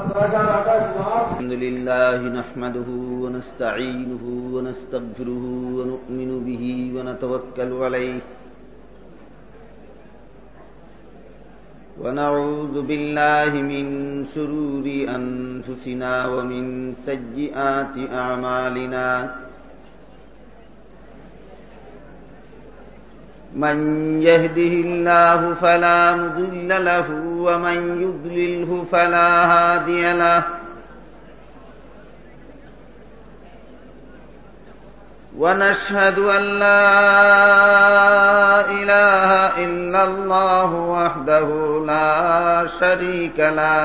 الحمد لله نحمده ونستعينه ونستغفره ونؤمن به ونتوكل عليه ونعوذ بالله من شرور أنفسنا ومن سيئات أعمالنا من يهده الله فلا مضل له ومن يضلله فلا هادي له ونشهد أن لا إله إلا الله وحده لا شريك له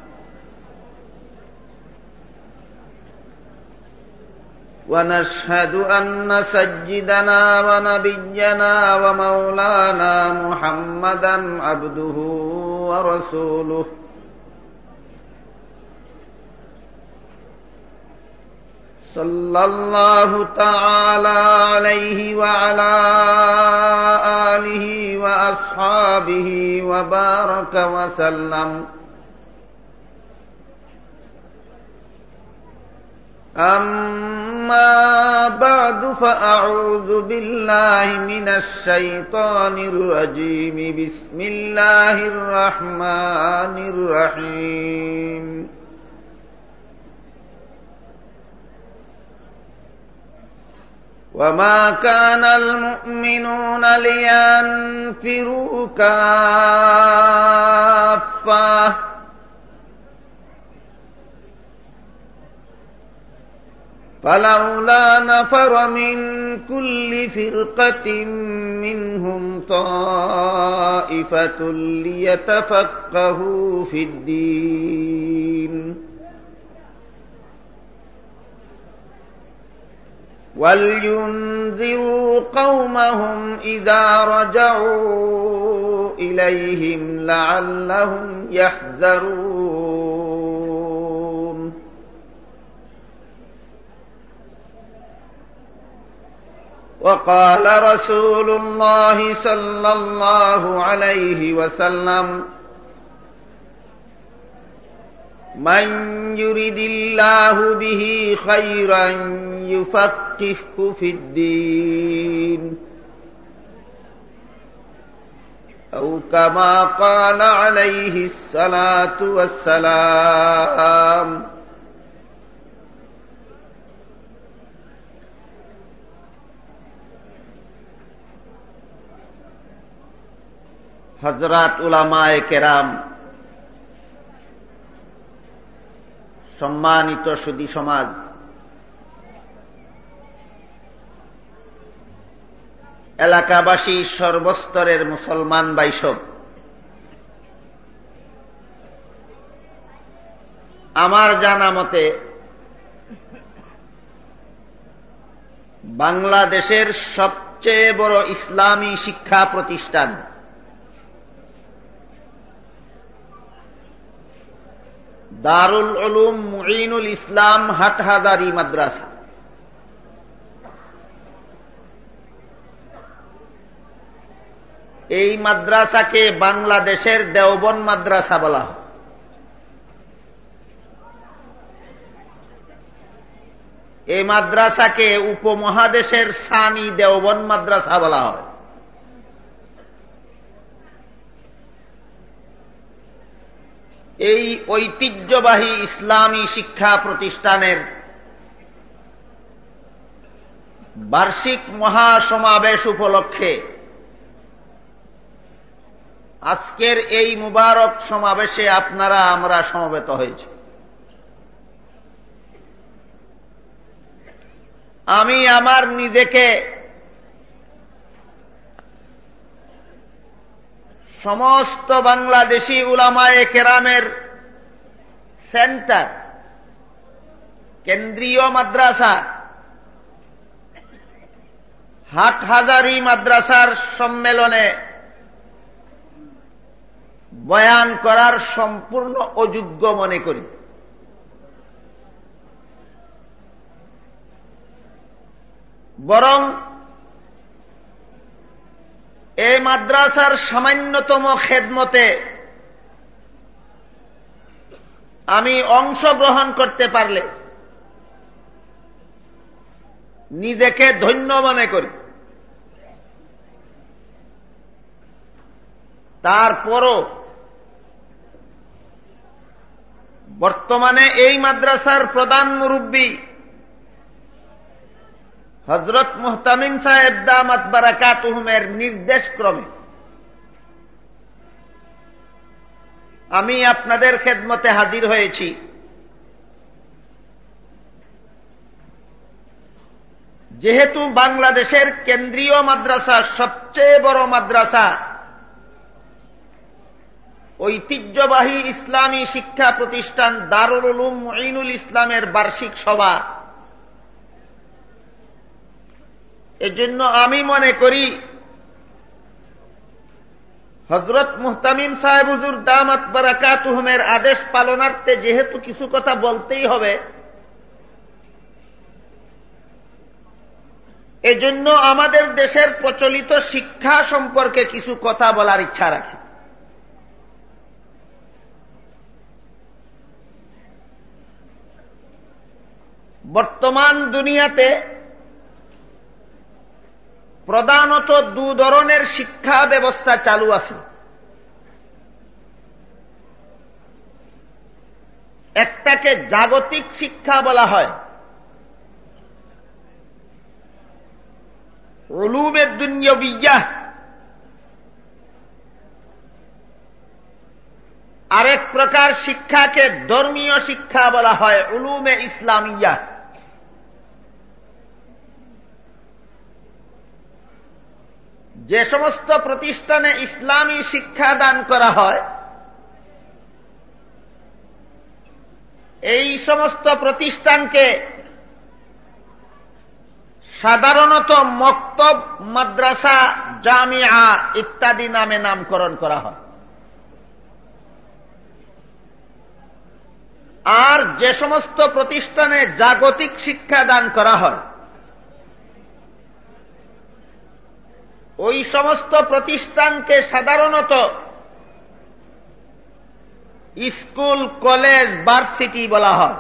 ونشهد أن سيدنا ونبينا ومولانا محمدا عبده ورسوله صلى الله تعالى عليه وعلى آله وأصحابه وبارك وسلم أما بعد فأعوذ بالله من الشيطان الرجيم بسم الله الرحمن الرحيم وما كان المؤمنون لينفروا كافة فلولا نفر من كل فرقة منهم طائفة ليتفقهوا في الدين ولينذروا قومهم إذا رجعوا إليهم لعلهم يحذرون وقال رسول الله صلى الله عليه وسلم من يرد الله به خيرا يفقهه في الدين أو كما قال عليه الصلاة والسلام হযরত উলামায়ে কেরাম, সম্মানিত সুধী সমাজ, এলাকাবাসী, সর্বস্তরের মুসলমান ভাইসব, আমার জানা মতে বাংলাদেশের সবচেয়ে বড় ইসলামী শিক্ষা প্রতিষ্ঠান দারুল উলুম মুঈনুল ইসলাম হাটহাজারী মাদ্রাসা এই মাদ্রাসাকে বাংলাদেশের দেওবন্দ মাদ্রাসা বলা হয়। এই মাদ্রাসাকে উপমহাদেশের সানি দেওবন্দ মাদ্রাসা বলা হয়। এই ঐতিহ্যবাহী ইসলামী শিক্ষা প্রতিষ্ঠানের বার্ষিক মহাসমাবেশ উপলক্ষে আজকের এই মুবারক সমাবেশে আপনারা আমরা সমবেত হয়েছি। আমি আমার নিজেকে সমস্ত বাংলাদেশী উলামায়ে কেরামের সেন্টার, কেন্দ্রীয় মাদ্রাসা হাটহাজারী মাদ্রাসার সম্মেলনে বয়ান করার সম্পূর্ণ অযোগ্য মনে করি। বরং এই মাদ্রাসার সামান্যতম খেদমতে আমি অংশগ্রহণ করতে পারলে নিজেকে ধন্য মনে করি। তারপরও বর্তমানে এই মাদ্রাসার প্রধান মুরব্বী হযরত মুহতামিম সাহেব দামাত বারাকাতুহুমের নির্দেশ ক্রমে আমি আপনাদের খেদমতে হাজির হয়েছি। যেহেতু বাংলাদেশের কেন্দ্রীয় মাদ্রাসা, সবচেয়ে বড় মাদ্রাসা, ঐতিহ্যবাহী ইসলামী শিক্ষা প্রতিষ্ঠান দারুল উলুম মুঈনুল ইসলামের বার্ষিক সভা, এজন্য আমি মনে করি হযরত মুহতামিম সাহেব হুজুর দামাত বারাকাতুহুমের আদেশ পালনার্থে যেহেতু কিছু কথা বলতেই হবে, এজন্য আমাদের দেশের প্রচলিত শিক্ষা সম্পর্কে কিছু কথা বলার ইচ্ছা রাখি। বর্তমান দুনিয়াতে প্রধানত দু ধরনের শিক্ষা ব্যবস্থা চালু আছে। একটাকে জাগতিক শিক্ষা বলা হয়, উলুমে দুনিয়াবিয়াহ। আরেক প্রকার শিক্ষাকে ধর্মীয় শিক্ষা বলা হয়, উলুমে ইসলামিয়াহ। যে সমস্ত প্রতিষ্ঠানে ইসলামী শিক্ষা দান করা হয়, এই সমস্ত প্রতিষ্ঠানকে সাধারণত মক্তব, মাদ্রাসা, জামিয়া ইত্যাদি নামে নামকরণ করা হয়। আর যে সমস্ত প্রতিষ্ঠানে জাগতিক শিক্ষা দান করা হয়, ওই সমস্ত প্রতিষ্ঠানকে সাধারণত স্কুল, কলেজ, ভার্সিটি বলা হয়।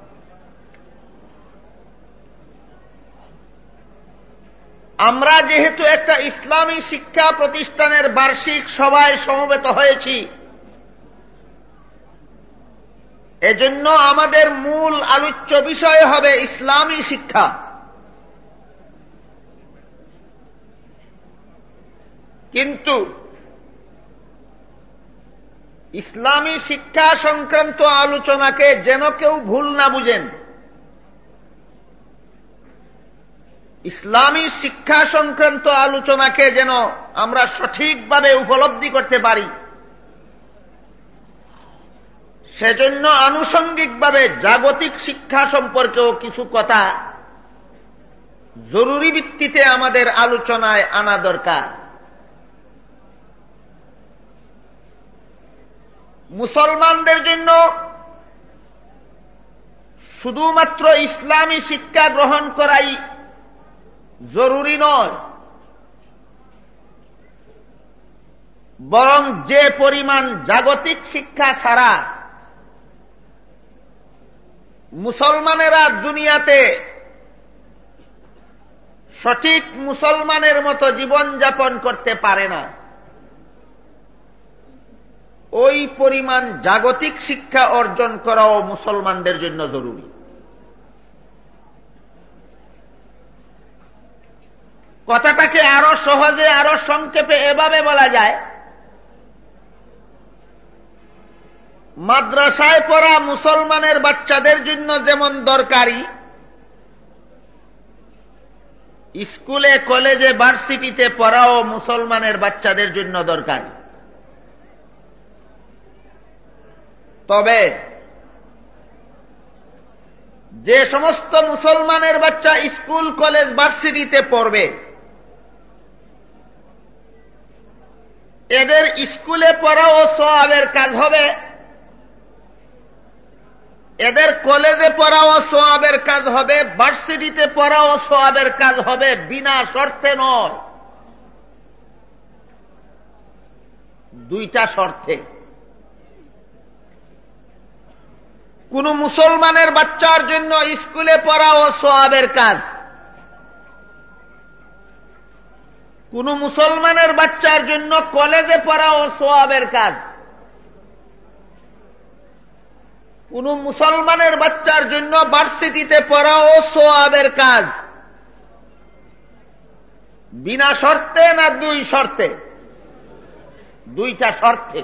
আমরা যেহেতু একটা ইসলামী শিক্ষা প্রতিষ্ঠানের বার্ষিক সভায় সমবেত হয়েছি, এজন্য আমাদের মূল আলোচ্য বিষয় হবে ইসলামী শিক্ষা। কিন্তু ইসলামী শিক্ষা সংক্রান্ত আলোচনাকে যেন কেউ ভুল না বুঝেন। ইসলামী শিক্ষা সংক্রান্ত আলোচনাকে যেন আমরা সঠিকভাবে উপলব্ধি করতে পারি, সেজন্য আনুষঙ্গিকভাবে জাগতিক শিক্ষা সম্পর্কেও কিছু কথা জরুরি ভিত্তিতে আমাদের আলোচনায় আনা দরকার। মুসলমানদের জন্য শুধুমাত্র ইসলামী শিক্ষা গ্রহণ করাই জরুরি নয়, বরং যে পরিমাণ জাগতিক শিক্ষা ছাড়া মুসলমানেরা দুনিয়াতে সঠিক মুসলমানের মতো জীবন যাপন করতে পারে না, ওই পরিমাণ জাগতিক শিক্ষা অর্জন করাও মুসলমানদের জন্য জরুরি। কথাটাকে আরো সহজে, আরো সংক্ষেপে এভাবে বলা যায়, মাদ্রাসায় পড়া মুসলমানের বাচ্চাদের জন্য যেমন দরকারি, স্কুলে, কলেজে, ভার্সিটিতে পড়াও মুসলমানের বাচ্চাদের জন্য দরকারি। তবে যে সমস্ত মুসলমানের বাচ্চা স্কুল, কলেজ, ভার্সিটিতে পড়বে, এদের স্কুলে পড়াও সওয়াবের কাজ হবে, এদের কলেজে পড়াও সওয়াবের কাজ হবে, ভার্সিটিতে পড়াও সওয়াবের কাজ হবে, বিনা শর্তে নয়, দুইটা শর্তে। কোন মুসলমানের বাচ্চার জন্য স্কুলে পড়াও সওয়াবের কাজ, কোন মুসলমানের বাচ্চার জন্য কলেজে পড়াও সওয়াবের কাজ, কোন মুসলমানের বাচ্চার জন্য ভার্সিটিতে পড়াও সওয়াবের কাজ। বিনা শর্তে না দুই শর্তে? দুইটা শর্তে।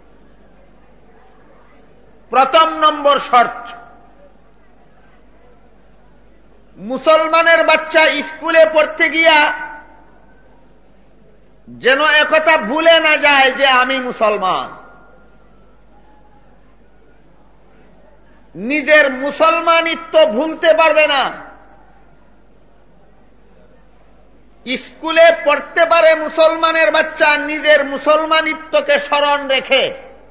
প্রথম নম্বর শর্ত, মুসলমানের বাচ্চা স্কুলে পড়তে গিয়া যেন একথা ভুলে না যায় যে আমি মুসলমান, নিজের মুসলমানিত্ব ভুলতে পারবে না। স্কুলে পড়তে পারে মুসলমানের বাচ্চা নিজের মুসলমানিত্বকে স্মরণ রেখে,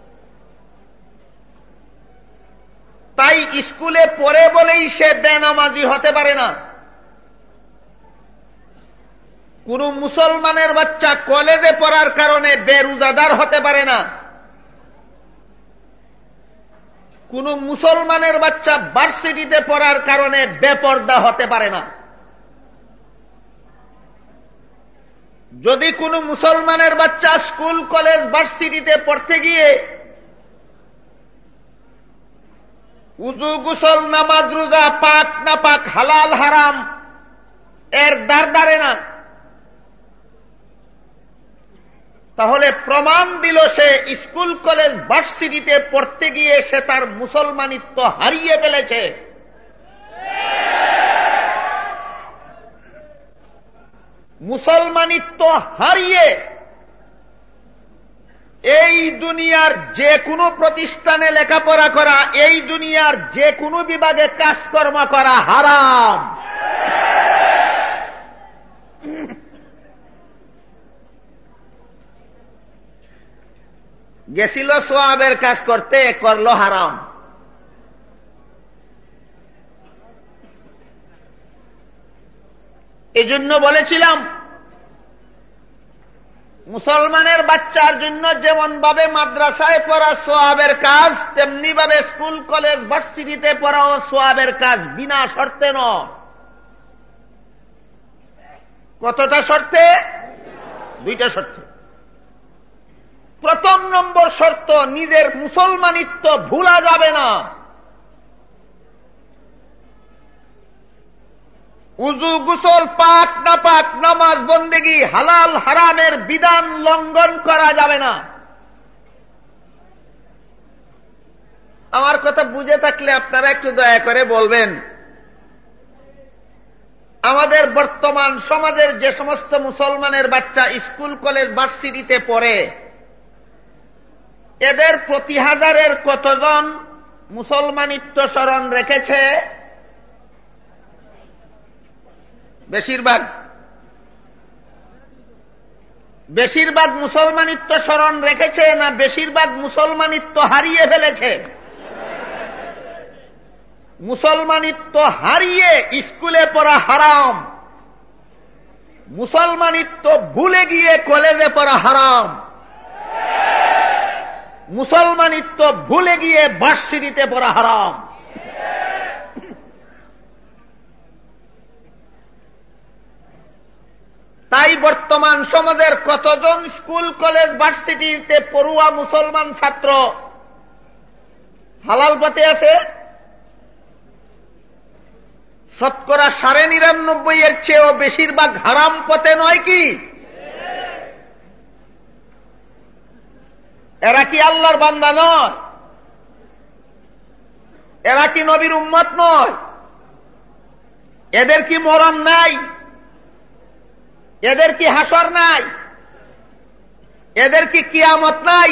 তাই স্কুলে পড়ে বলেই সে বেনামাজি হতে পারে না। কোন মুসলমানের বাচ্চা কলেজে পড়ার কারণে বেরোজাদার হতে পারে না। কোন মুসলমানের বাচ্চা ভার্সিটিতে পড়ার কারণে বেপরদা হতে পারে না। যদি কোন মুসলমানের বাচ্চা স্কুল কলেজ ভার্সিটিতে পড়তে গিয়ে উযু গোসল নামাজ রোজা পাক না পাক হালাল হারাম এর দ্বার ধারে না, তাহলে প্রমাণ দিল সে স্কুল কলেজ ভার্সিটিতে পড়তে গিয়ে সে তার মুসলমানিত্ব হারিয়ে ফেলেছে। মুসলমানিত্ব হারিয়ে এই দুনিয়ার যে কোনো প্রতিষ্ঠানে লেখাপড়া করা, এই দুনিয়ার যে কোনো বিভাগে কাজকর্ম করা হারাম। গেছিল সওয়াবের কাজ করতে, করলো হারাম। এজন্য বলেছিলাম মুসলমানের বাচ্চার জন্য যেমন ভাবে মাদ্রাসায় পড়া সওয়াবের কাজ, তেমনি ভাবে স্কুল কলেজ ভার্সিটিতে পড়াও সওয়াবের কাজ, বিনা শর্তে নয়। কতটা শর্তে? দুইটা শর্তে। প্রথম নম্বর শর্ত, নিজের মুসলমানিত্ব ভুলা যাবে না। উযু গোসল পাক না পাক নামাজ বন্দেগী হালাল হারামের বিধান লঙ্ঘন করা যাবে না। আমার কথা বুঝে থাকলে আপনারা একটু দয়া করে বলবেন, আমাদের বর্তমান সমাজের যে সমস্ত মুসলমানের বাচ্চা স্কুল কলেজ ভার্সিটিতে পড়ে, এদের প্রতি হাজারের কতজন মুসলমানিত্ব স্মরণ রেখেছে? বেশিরভাগ মুসলমানিত্ব স্মরণ রেখেছে না বেশিরভাগ মুসলমানিত্ব হারিয়ে ফেলেছে? মুসলমানিত্ব হারিয়ে স্কুলে পড়া হারাম, মুসলমানিত্ব ভুলে গিয়ে কলেজে পড়া হারাম, মুসলমানিত্ব ভুলে গিয়ে ভার্সিটিতে পড়া হারাম। তাই বর্তমান সমাজের কতজন স্কুল কলেজ ভার্সিটিতে পড়ুয়া মুসলমান ছাত্র হালাল পথে আছে? শতকরা ৯৯.৫ এর চেয়েও বেশিরভাগ হারাম পথে নয় কি? এরা কি আল্লাহর বান্দা নয়? এরা কি নবীর উম্মত নয়? এদের কি মরণ নাই? এদের কি হাসর নাই? এদের কি কিয়ামত নাই?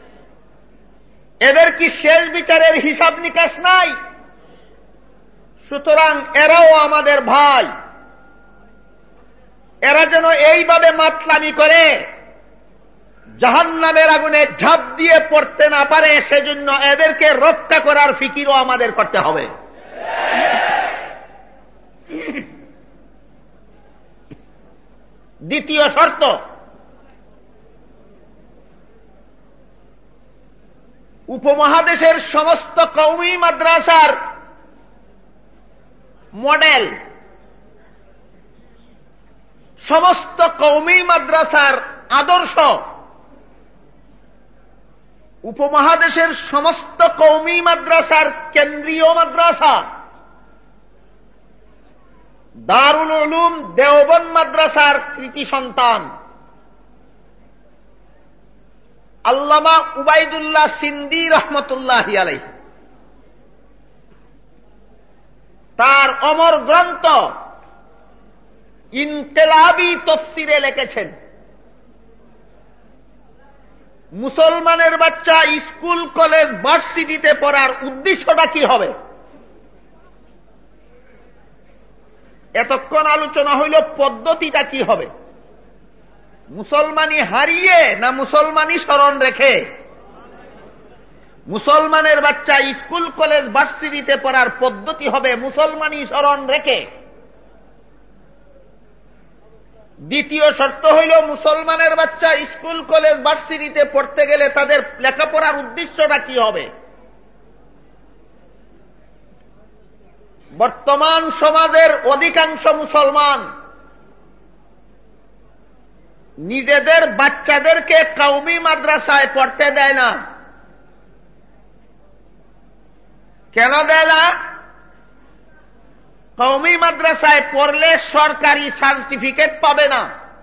এদের কি শেষ বিচারের হিসাব নিকাশ নাই? সুতরাং এরাও আমাদের ভাই। এরা যেন এইভাবে মাতলামি করে জাহান্নামের আগুনে ঝাঁপ দিয়ে পড়তে না পারে, সেজন্য এদেরকে রক্ষা করার ফিকিরও আমাদের করতে হবে। দ্বিতীয় শর্ত, উপমহাদেশের সমস্ত কওমি মাদ্রাসার মডেল, সমস্ত কওমি মাদ্রাসার আদর্শ, উপমহাদেশের সমস্ত কওমি মাদ্রাসার কেন্দ্রীয় মাদ্রাসা দারুল উলুম দেওবন্দ মাদ্রাসার কৃতি সন্তান আল্লামা উবাইদুল্লাহ সিন্দি রহমতুল্লাহি আলাইহি তার অমর গ্রন্থ ইনকিলাবি তাফসীরে লিখেছেন, মুসলমানের বাচ্চা স্কুল কলেজ ভার্সিটিতে পড়ার উদ্দেশ্যটা কি হবে। এতক্ষণ আলোচনা হইল পদ্ধতিটা কি হবে, মুসলমানি হারিয়ে না মুসলমানি স্মরণ রেখে। মুসলমানের বাচ্চা স্কুল কলেজ ভার্সিটিতে পড়ার পদ্ধতি হবে মুসলমানি স্মরণ রেখে। দ্বিতীয় শর্ত হইল মুসলমানের বাচ্চা স্কুল কলেজ ভার্সিটিতে পড়তে গেলে তাদের লেখাপড়ার উদ্দেশ্যটা কি হবে। বর্তমান সমাজের অধিকাংশ মুসলমান নিজেদের বাচ্চাদেরকে কওমি মাদ্রাসায় পড়তে দেয় না। কেন দেয় না? কওমি মাদ্রাসায় পড়লে সরকারি সার্টিফিকেট পাবে না,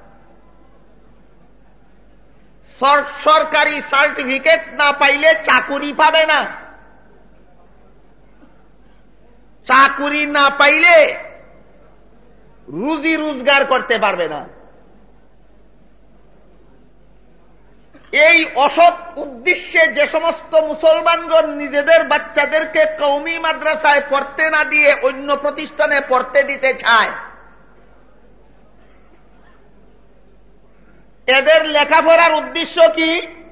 সরকারি সার্টিফিকেট না পাইলে চাকুরি পাবে না, চাকুরি না পাইলে রুজি রোজগার করতে পারবে না। এই অসৎ উদ্দেশ্যে যে সমস্ত মুসলমানগণ নিজেদের বাচ্চাদেরকে কওমি মাদ্রাসায় পড়তে না দিয়ে অন্য প্রতিষ্ঠানে পড়তে দিতে চায়, এদের লেখাপড়ার উদ্দেশ্য কি?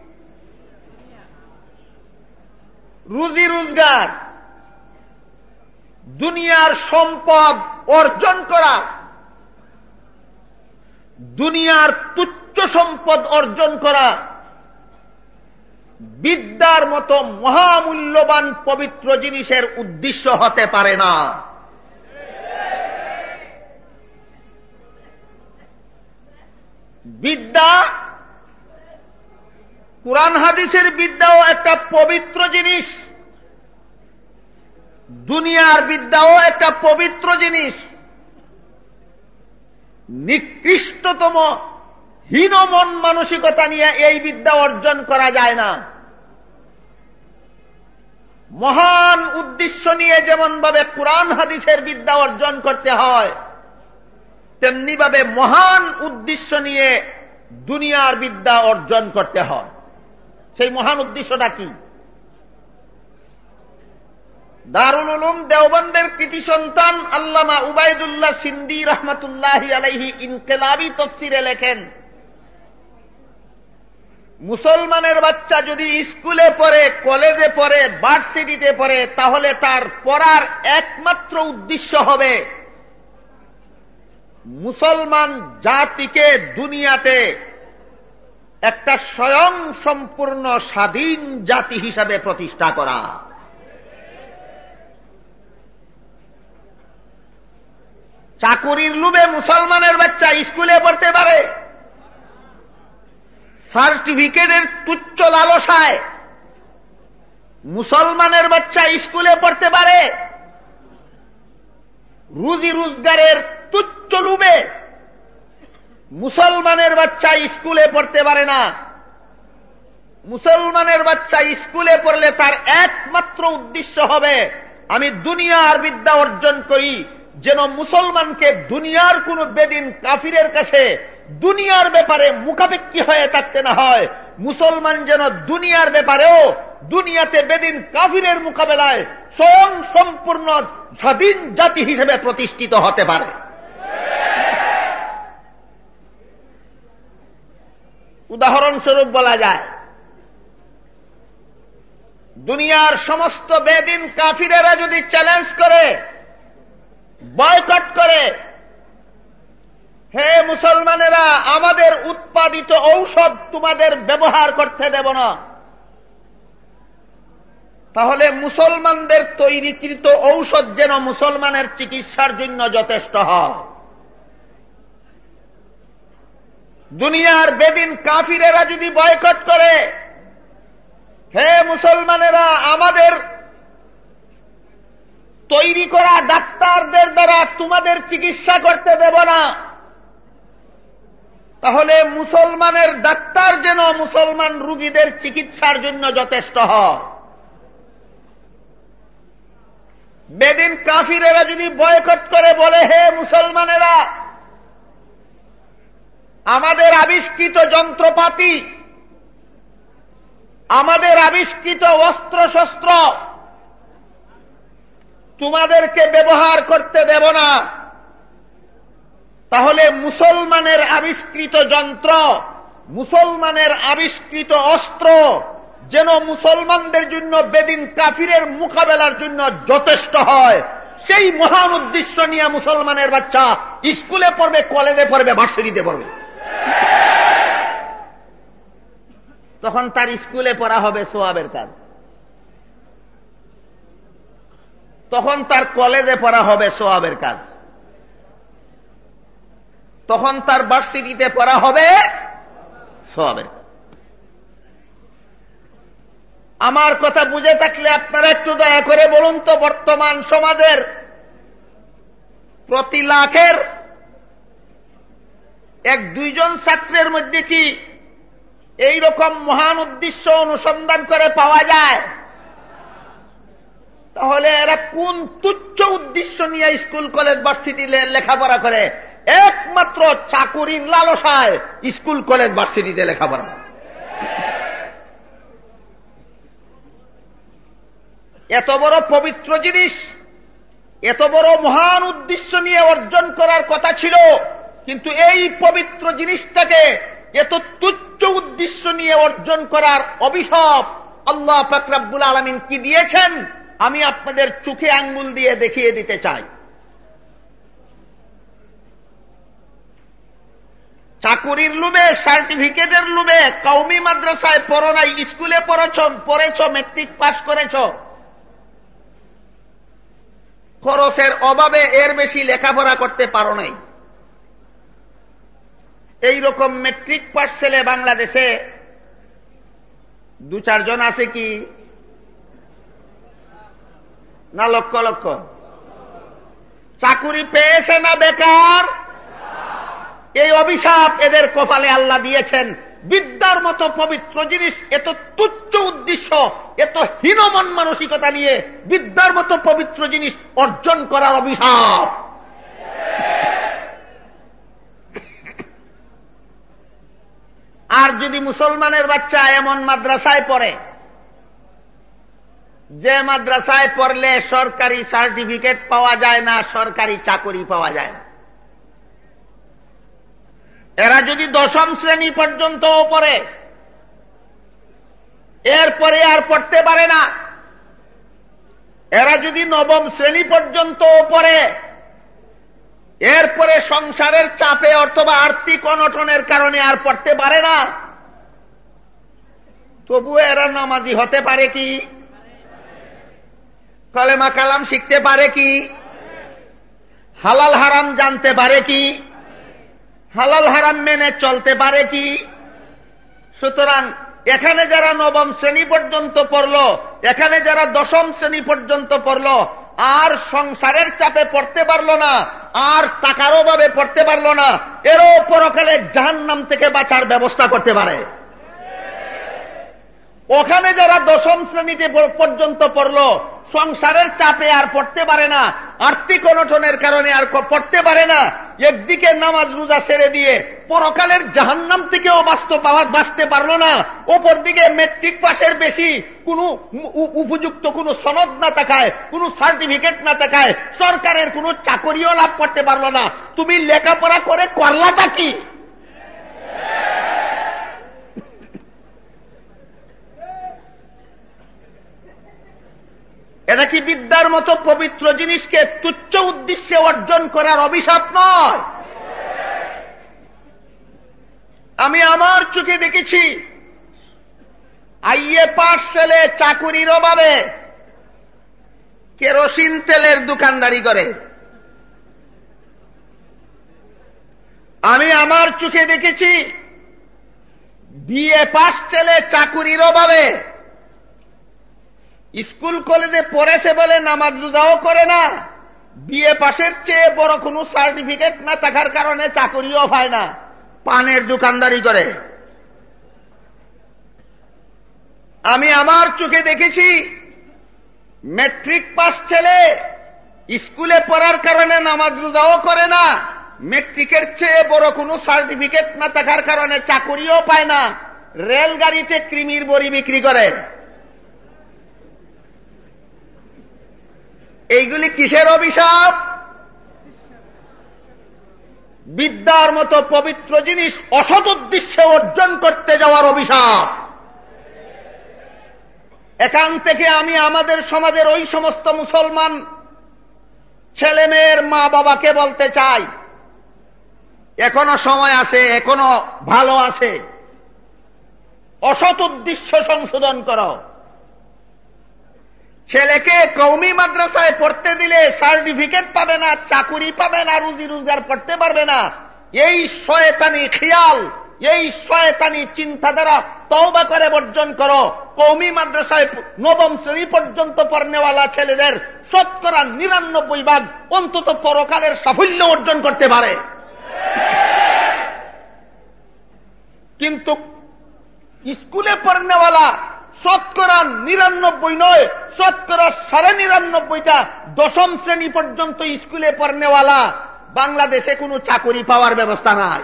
রুজি রোজগার, দুনিয়ার সম্পদ অর্জন করা, দুনিয়ার তুচ্ছ সম্পদ অর্জন করা বিদ্যার মতো মহামূল্যবান পবিত্র জিনিসের উদ্দেশ্য হতে পারে না। বিদ্যা, কুরআন হাদিসের বিদ্যাও একটা পবিত্র জিনিস, দুনিয়ার বিদ্যাও একটা পবিত্র জিনিস। নিকৃষ্টতম হীন মন মানসিকতা নিয়ে এই বিদ্যা অর্জন করা যায় না। মহান উদ্দেশ্য নিয়ে যেমন ভাবে কুরআন হাদিসের বিদ্যা অর্জন করতে হয়, তেমনি ভাবে মহান উদ্দেশ্য নিয়ে দুনিয়ার বিদ্যা অর্জন করতে হয়। সেই মহান উদ্দেশ্যটা কি? দারুল উলুম দেওবন্দের কৃতি সন্তান আল্লামা উবাইদুল্লাহ সিন্দি রহমতুল্লাহি আলাইহি ইনকিলাবি তাফসীরে লেখেন, মুসলমানের বাচ্চা যদি স্কুলে পড়ে, কলেজে পড়ে, ভার্সিটিতে পড়ে, তাহলে তার পড়ার একমাত্র উদ্দেশ্য হবে মুসলমান জাতিকে দুনিয়াতে একটা স্বয়ং সম্পূর্ণ স্বাধীন জাতি হিসাবে প্রতিষ্ঠা করা। চাকুরির লোভে মুসলমানের বাচ্চা স্কুলে পড়তে পারে, সার্টিফিকেটের তুচ্ছ লালসায় মুসলমানের বাচ্চা স্কুলে পড়তে পারে, রুজি রোজগারের তুচ্ছ লোভে মুসলমানের বাচ্চা স্কুলে পড়তে পারে না। মুসলমানের বাচ্চা স্কুলে পড়লে তার একমাত্র উদ্দেশ্য হবে আমি দুনিয়ার বিদ্যা অর্জন করি, যেন মুসলমানকে দুনিয়ার কোন বেদিন কাফিরের কাছে দুনিয়ার ব্যাপারে মুখাপেক্ষী হয়ে থাকতে না হয়। মুসলমান যেন দুনিয়ার ব্যাপারেও দুনিয়াতে বেদিন কাফিরের মোকাবেলায় স্বয়ং সম্পূর্ণ স্বাধীন জাতি হিসেবে প্রতিষ্ঠিত হতে পারে। উদাহরণস্বরূপ বলা যায়, দুনিয়ার সমস্ত বেদিন কাফিরেরা যদি চ্যালেঞ্জ করে, বয়কট করে, হে মুসলমানেরা, আমাদের উৎপাদিত ঔষধ তোমাদের ব্যবহার করতে দেব না, তাহলে মুসলমানদের তৈরিকৃত ঔষধ যেন মুসলমানের চিকিৎসার জন্য যথেষ্ট হয়। দুনিয়ার বেদিন কাফিরেরা যদি বয়কট করে, হে মুসলমানেরা, আমাদের তৈরি করা ডাক্তারদের দ্বারা তোমাদের চিকিৎসা করতে দেব না, তাহলে মুসলমানের ডাক্তার যেন মুসলমান রোগীদের চিকিৎসার জন্য যথেষ্ট হয়। বেদিন কাফিরেরা যদি বয়কট করে বলে, হে মুসলমানেরা, আমাদের আবিষ্কৃত যন্ত্রপাতি, আমাদের আবিষ্কৃত অস্ত্রশস্ত্র তোমাদেরকে ব্যবহার করতে দেব না, তাহলে মুসলমানের আবিষ্কৃত যন্ত্র, মুসলমানের আবিষ্কৃত অস্ত্র যেন মুসলমানদের জন্য বেদিন কাফিরের মোকাবেলার জন্য যথেষ্ট হয়, সেই মহান উদ্দেশ্য নিয়ে মুসলমানের বাচ্চা স্কুলে পড়বে, কলেজে পড়বে, ভার্সিটিতে পড়বে। তখন তার স্কুলে পড়া হবে সোয়াবের কাজ, তখন তার কলেজে পড়া হবে সোয়াবের কাজ, তখন তার ভার্সিটিতে পড়া হবে সোয়াবের কাজ। আমার কথা বুঝে থাকলে আপনারা একটু দয়া করে বলুন তো, বর্তমান সমাজের প্রতি লাখের 1-2 জন ছাত্রের মধ্যে কি এই রকম মহান উদ্দেশ্য অনুসন্ধান করে পাওয়া যায়? তাহলে এরা কোন তুচ্ছ উদ্দেশ্য নিয়ে স্কুল কলেজ ভার্সিটি লেখাপড়া করে? একমাত্র চাকুরির লালসায় স্কুল কলেজ ভার্সিটিতে লেখাপড়া। এত বড় পবিত্র জিনিস, এত বড় মহান উদ্দেশ্য নিয়ে অর্জন করার কথা ছিল, কিন্তু এই পবিত্র জিনিসটাকে এত তুচ্ছ উদ্দেশ্য নিয়ে অর্জন করার অভিশাপ আল্লাহ পাক রব্বুল আলামিন কি দিয়েছেন আমি আপনাদের চোখে আঙ্গুল দিয়ে দেখিয়ে দিতে চাই। চাকুরির লোভে, সার্টিফিকেটের লোভে কওমি মাদ্রাসায় পড়ো নাই, স্কুলে পড়েছ, মেট্রিক পাস করেছ, খরচের অভাবে এর বেশি লেখাপড়া করতে পারো নাই। এইরকম মেট্রিক পাস ছেলে বাংলাদেশে 2-4 জন আছে কি না? লক্ষ লক্ষ। চাকুরি পেয়েছে না বেকার? এই অভিশাপ এদের কপালে আল্লাহ দিয়েছেন। বিদ্যার মতো পবিত্র জিনিস এত তুচ্ছ উদ্দেশ্য, এত হীনমন মানসিকতা নিয়ে বিদ্যার মতো পবিত্র জিনিস অর্জন করার অভিশাপ। আর যদি মুসলমানের বাচ্চা এমন মাদ্রাসায় পড়ে যে মাদ্রাসায় পড়লে সরকারি সার্টিফিকেট পাওয়া যায় না, সরকারি চাকরি পাওয়া যায় না, এরা যদি 10ম শ্রেণী পর্যন্ত পড়ে, এরপরে আর পড়তে পারে না, এরা যদি 9ম শ্রেণী পর্যন্ত পড়ে, এরপরে সংসারের চাপে অথবা আর্থিক অনটনের কারণে আর পড়তে পারে না, তবুও এরা নামাজি হতে পারে কি? কলেমা কালাম শিখতে পারে কি? হালাল হারাম জানতে পারে কি? হালাল হারাম মেনে চলতে পারে কি? সুতরাং এখানে যারা 9ম শ্রেণী পর্যন্ত পড়ল, এখানে যারা 10ম শ্রেণী পর্যন্ত পড়ল, আর সংসারের চাপে পড়তে পারল না, আর টাকার অভাবে পড়তে পারল না, এরও পরকালে জাহান্নাম থেকে বাঁচার ব্যবস্থা করতে পারে। ওখানে যারা 10ম শ্রেণীতে পর্যন্ত পড়ল, সংসারের চাপে আর পড়তে পারে না, আর্থিক অনটনের কারণে আর পড়তে পারে না, একদিকে নামাজ রোজা ছেড়ে দিয়ে পরকালের জাহান্নাম থেকেও বাঁচতে পারলো না, অপর দিকে মেট্রিক পাসের বেশি কোনো উপযুক্ত কোনো সনদ না থাকায়, কোনো সার্টিফিকেট না থাকায় সরকারের কোনো চাকরিও লাভ করতে পারলো না, তুমি লেখাপড়া করে করলাটা কি? এটা কি বিদ্যার মতো পবিত্র জিনিসকে তুচ্ছ উদ্দেশ্যে অর্জন করার অভিশাপ নয়? আমি আমার চোখে দেখেছি আইএ পাস ছেলে চাকুরির অভাবে কেরোসিন তেলের দোকানদারি করে। আমি আমার চোখে দেখেছি বিএ পাস ছেলে চাকুরির অভাবে স্কুল কলেজে পড়েছে বলে নামাজ রোজাও করে না, বিএ পাসের চেয়ে বড় কোনো সার্টিফিকেট না থাকার কারণে চাকুরিও পায় না, পানের দোকানদারি করে। আমি আমার চোখে দেখেছি মেট্রিক পাস ছেলে স্কুলে পড়ার কারণে নামাজ রোজাও করে না, মেট্রিকের চেয়ে বড় কোনো সার্টিফিকেট না থাকার কারণে চাকুরিও পায় না, রেলগাড়িতে কৃমির বড়ি বিক্রি করে। এইগুলি কিসের অভিশাপ? বিদ্যার মতো পবিত্র জিনিস অসৎ উদ্দেশ্যে অর্জন করতে যাওয়ার অভিশাপ। এখান থেকে আমি আমাদের সমাজের ওই সমস্ত মুসলমান ছেলে মেয়ের মা বাবাকে বলতে চাই, এখনো সময় আছে, এখনো ভালো আছে, অসৎ উদ্দেশ্য সংশোধন করো। ছেলেকে কওমি মাদ্রাসায় পড়তে দিলে সার্টিফিকেট পাবে না, চাকুরি পাবে না, রুজি রোজগার করতে পারবে না, এই শয়তানি খেয়াল, এই শয়তানি চিন্তাধারা তওবা করে বর্জন করো। কওমি মাদ্রাসায় নবম শ্রেণী পর্যন্ত পড়নেওয়ালা ছেলেদের 99% অন্তত পরকালের সাফল্য অর্জন করতে পারে। কিন্তু স্কুলে পড়নেওয়ালা 99% নয়, 99.5টা দশম শ্রেণী পর্যন্ত স্কুলে পড়নেওয়ালা, বাংলাদেশে কোনো চাকরি পাওয়ার ব্যবস্থা নাই।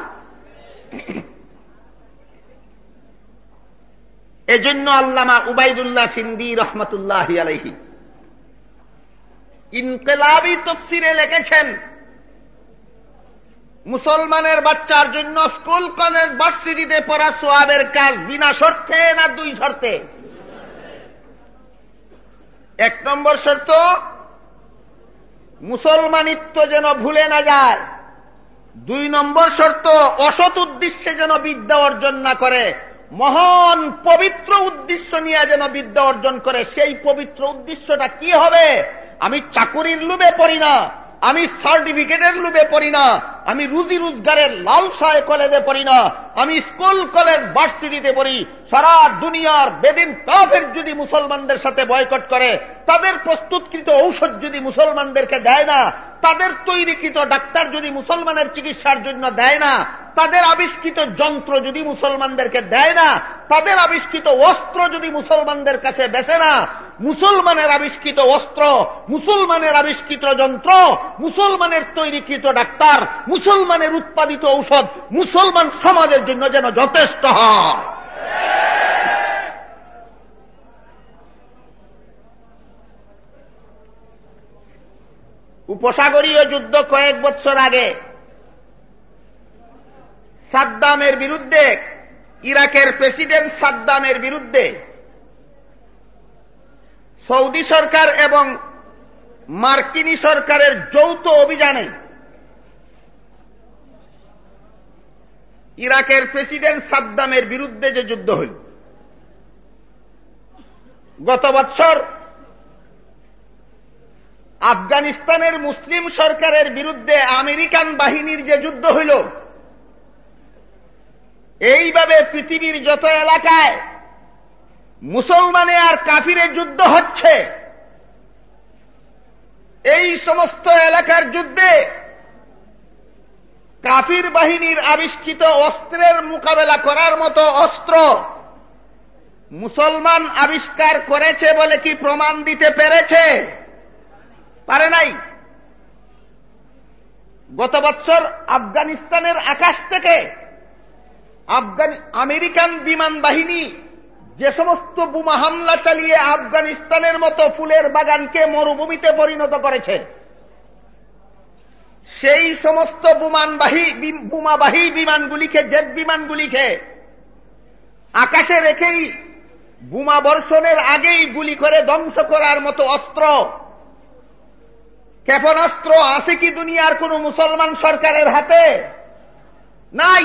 এজন্য আল্লামা উবাইদুল্লাহ সিন্দি রহমতুল্লাহি আলাইহি ইনকিলাবী তাফসীরে লিখেছেন, মুসলমানের বাচ্চার জন্য স্কুল কলেজ ভার্সিটিতে পড়া সওয়াবের কাজ বিনা শর্তে না 2 শর্তে? 1 নম্বর শর্ত, মুসলমানিত্ব যেন ভুলে না যায়। 2 নম্বর শর্ত, অসৎ উদ্দেশ্যে যেন বিদ্যা অর্জন না করে, মহান পবিত্র উদ্দেশ্য নিয়ে যেন বিদ্যা অর্জন করে। সেই পবিত্র উদ্দেশ্যটা কি হবে? আমি চাকুরির লোভে পড়ি না, আমি সার্টিফিকেটের লোভে পড়ি না, আমি রুজি রোজগারের লালসায় কলেজে পড়ি না, আমি স্কুল কলেজ ভার্সিটিতে পড়ি। সারা দুনিয়ার বেদিন কাফের যদি মুসলমানদের সাথে বয়কট করে, তাদের প্রস্তুতকৃত ঔষধ যদি মুসলমানদেরকে দেয় না, তাদের তৈরিকৃত ডাক্তার যদি মুসলমানের চিকিৎসার জন্য দেয় না, তাদের আবিষ্কৃত যন্ত্র যদি মুসলমানদেরকে দেয় না, তাদের আবিষ্কৃত অস্ত্র যদি মুসলমানদের কাছে বেচে না, মুসলমানের আবিষ্কৃত অস্ত্র, মুসলমানের আবিষ্কৃত যন্ত্র, মুসলমানের তৈরিকৃত ডাক্তার, মুসলমানের উৎপাদিত ঔষধ মুসলমান সমাজের জন্য যেন যথেষ্ট হয়। উপসাগরীয় যুদ্ধ কয়েক বছর আগে সাদ্দামের বিরুদ্ধে, ইরাকের প্রেসিডেন্ট সাদ্দামের বিরুদ্ধে সৌদি সরকার এবং মার্কিনী সরকারের যৌথ অভিযানে ইরাকের প্রেসিডেন্ট সাদ্দামের বিরুদ্ধে যে যুদ্ধ হল, গত বছর আফগানিস্তানের মুসলিম সরকারের বিরুদ্ধে আমেরিকান বাহিনীর যে যুদ্ধ হইল, এইভাবে পৃথিবীর যত এলাকায় মুসলমানে আর কাফিরে যুদ্ধ হচ্ছে, এই সমস্ত এলাকার যুদ্ধে কাফির বাহিনীর আবিষ্কৃত অস্ত্রের মোকাবেলা করার মতো অস্ত্র মুসলমান আবিষ্কার করেছে বলে কি প্রমাণ দিতে পেরেছে? পারে নাই। গত বছর আফগানিস্তানের আকাশ থেকে আমেরিকান বিমান বাহিনী যে সমস্ত বোমা হামলা চালিয়ে আফগানিস্তানের মতো ফুলের বাগানকে মরুভূমিতে পরিণত করেছে, সেই সমস্ত বোমাবাহী বিমানগুলিকে, জেট বিমানগুলিকে আকাশে রেখেই বোমা বর্ষণের আগেই গুলি করে ধ্বংস করার মতো অস্ত্র, ক্ষেপণাস্ত্র আছে কি দুনিয়ার কোন মুসলমান সরকারের হাতে? নাই।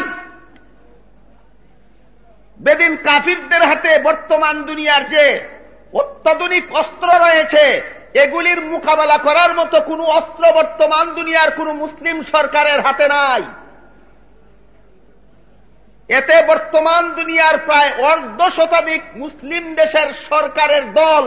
বেদিন কাফিরদের হাতে বর্তমান দুনিয়ার যে অত্যাধুনিক অস্ত্র রয়েছে, এগুলির মোকাবেলা করার মতো কোনো অস্ত্র বর্তমান দুনিয়ার কোনো মুসলিম সরকারের হাতে নাই। এতে বর্তমান দুনিয়ার প্রায় 1/2 শতাধিক মুসলিম দেশের সরকারের দল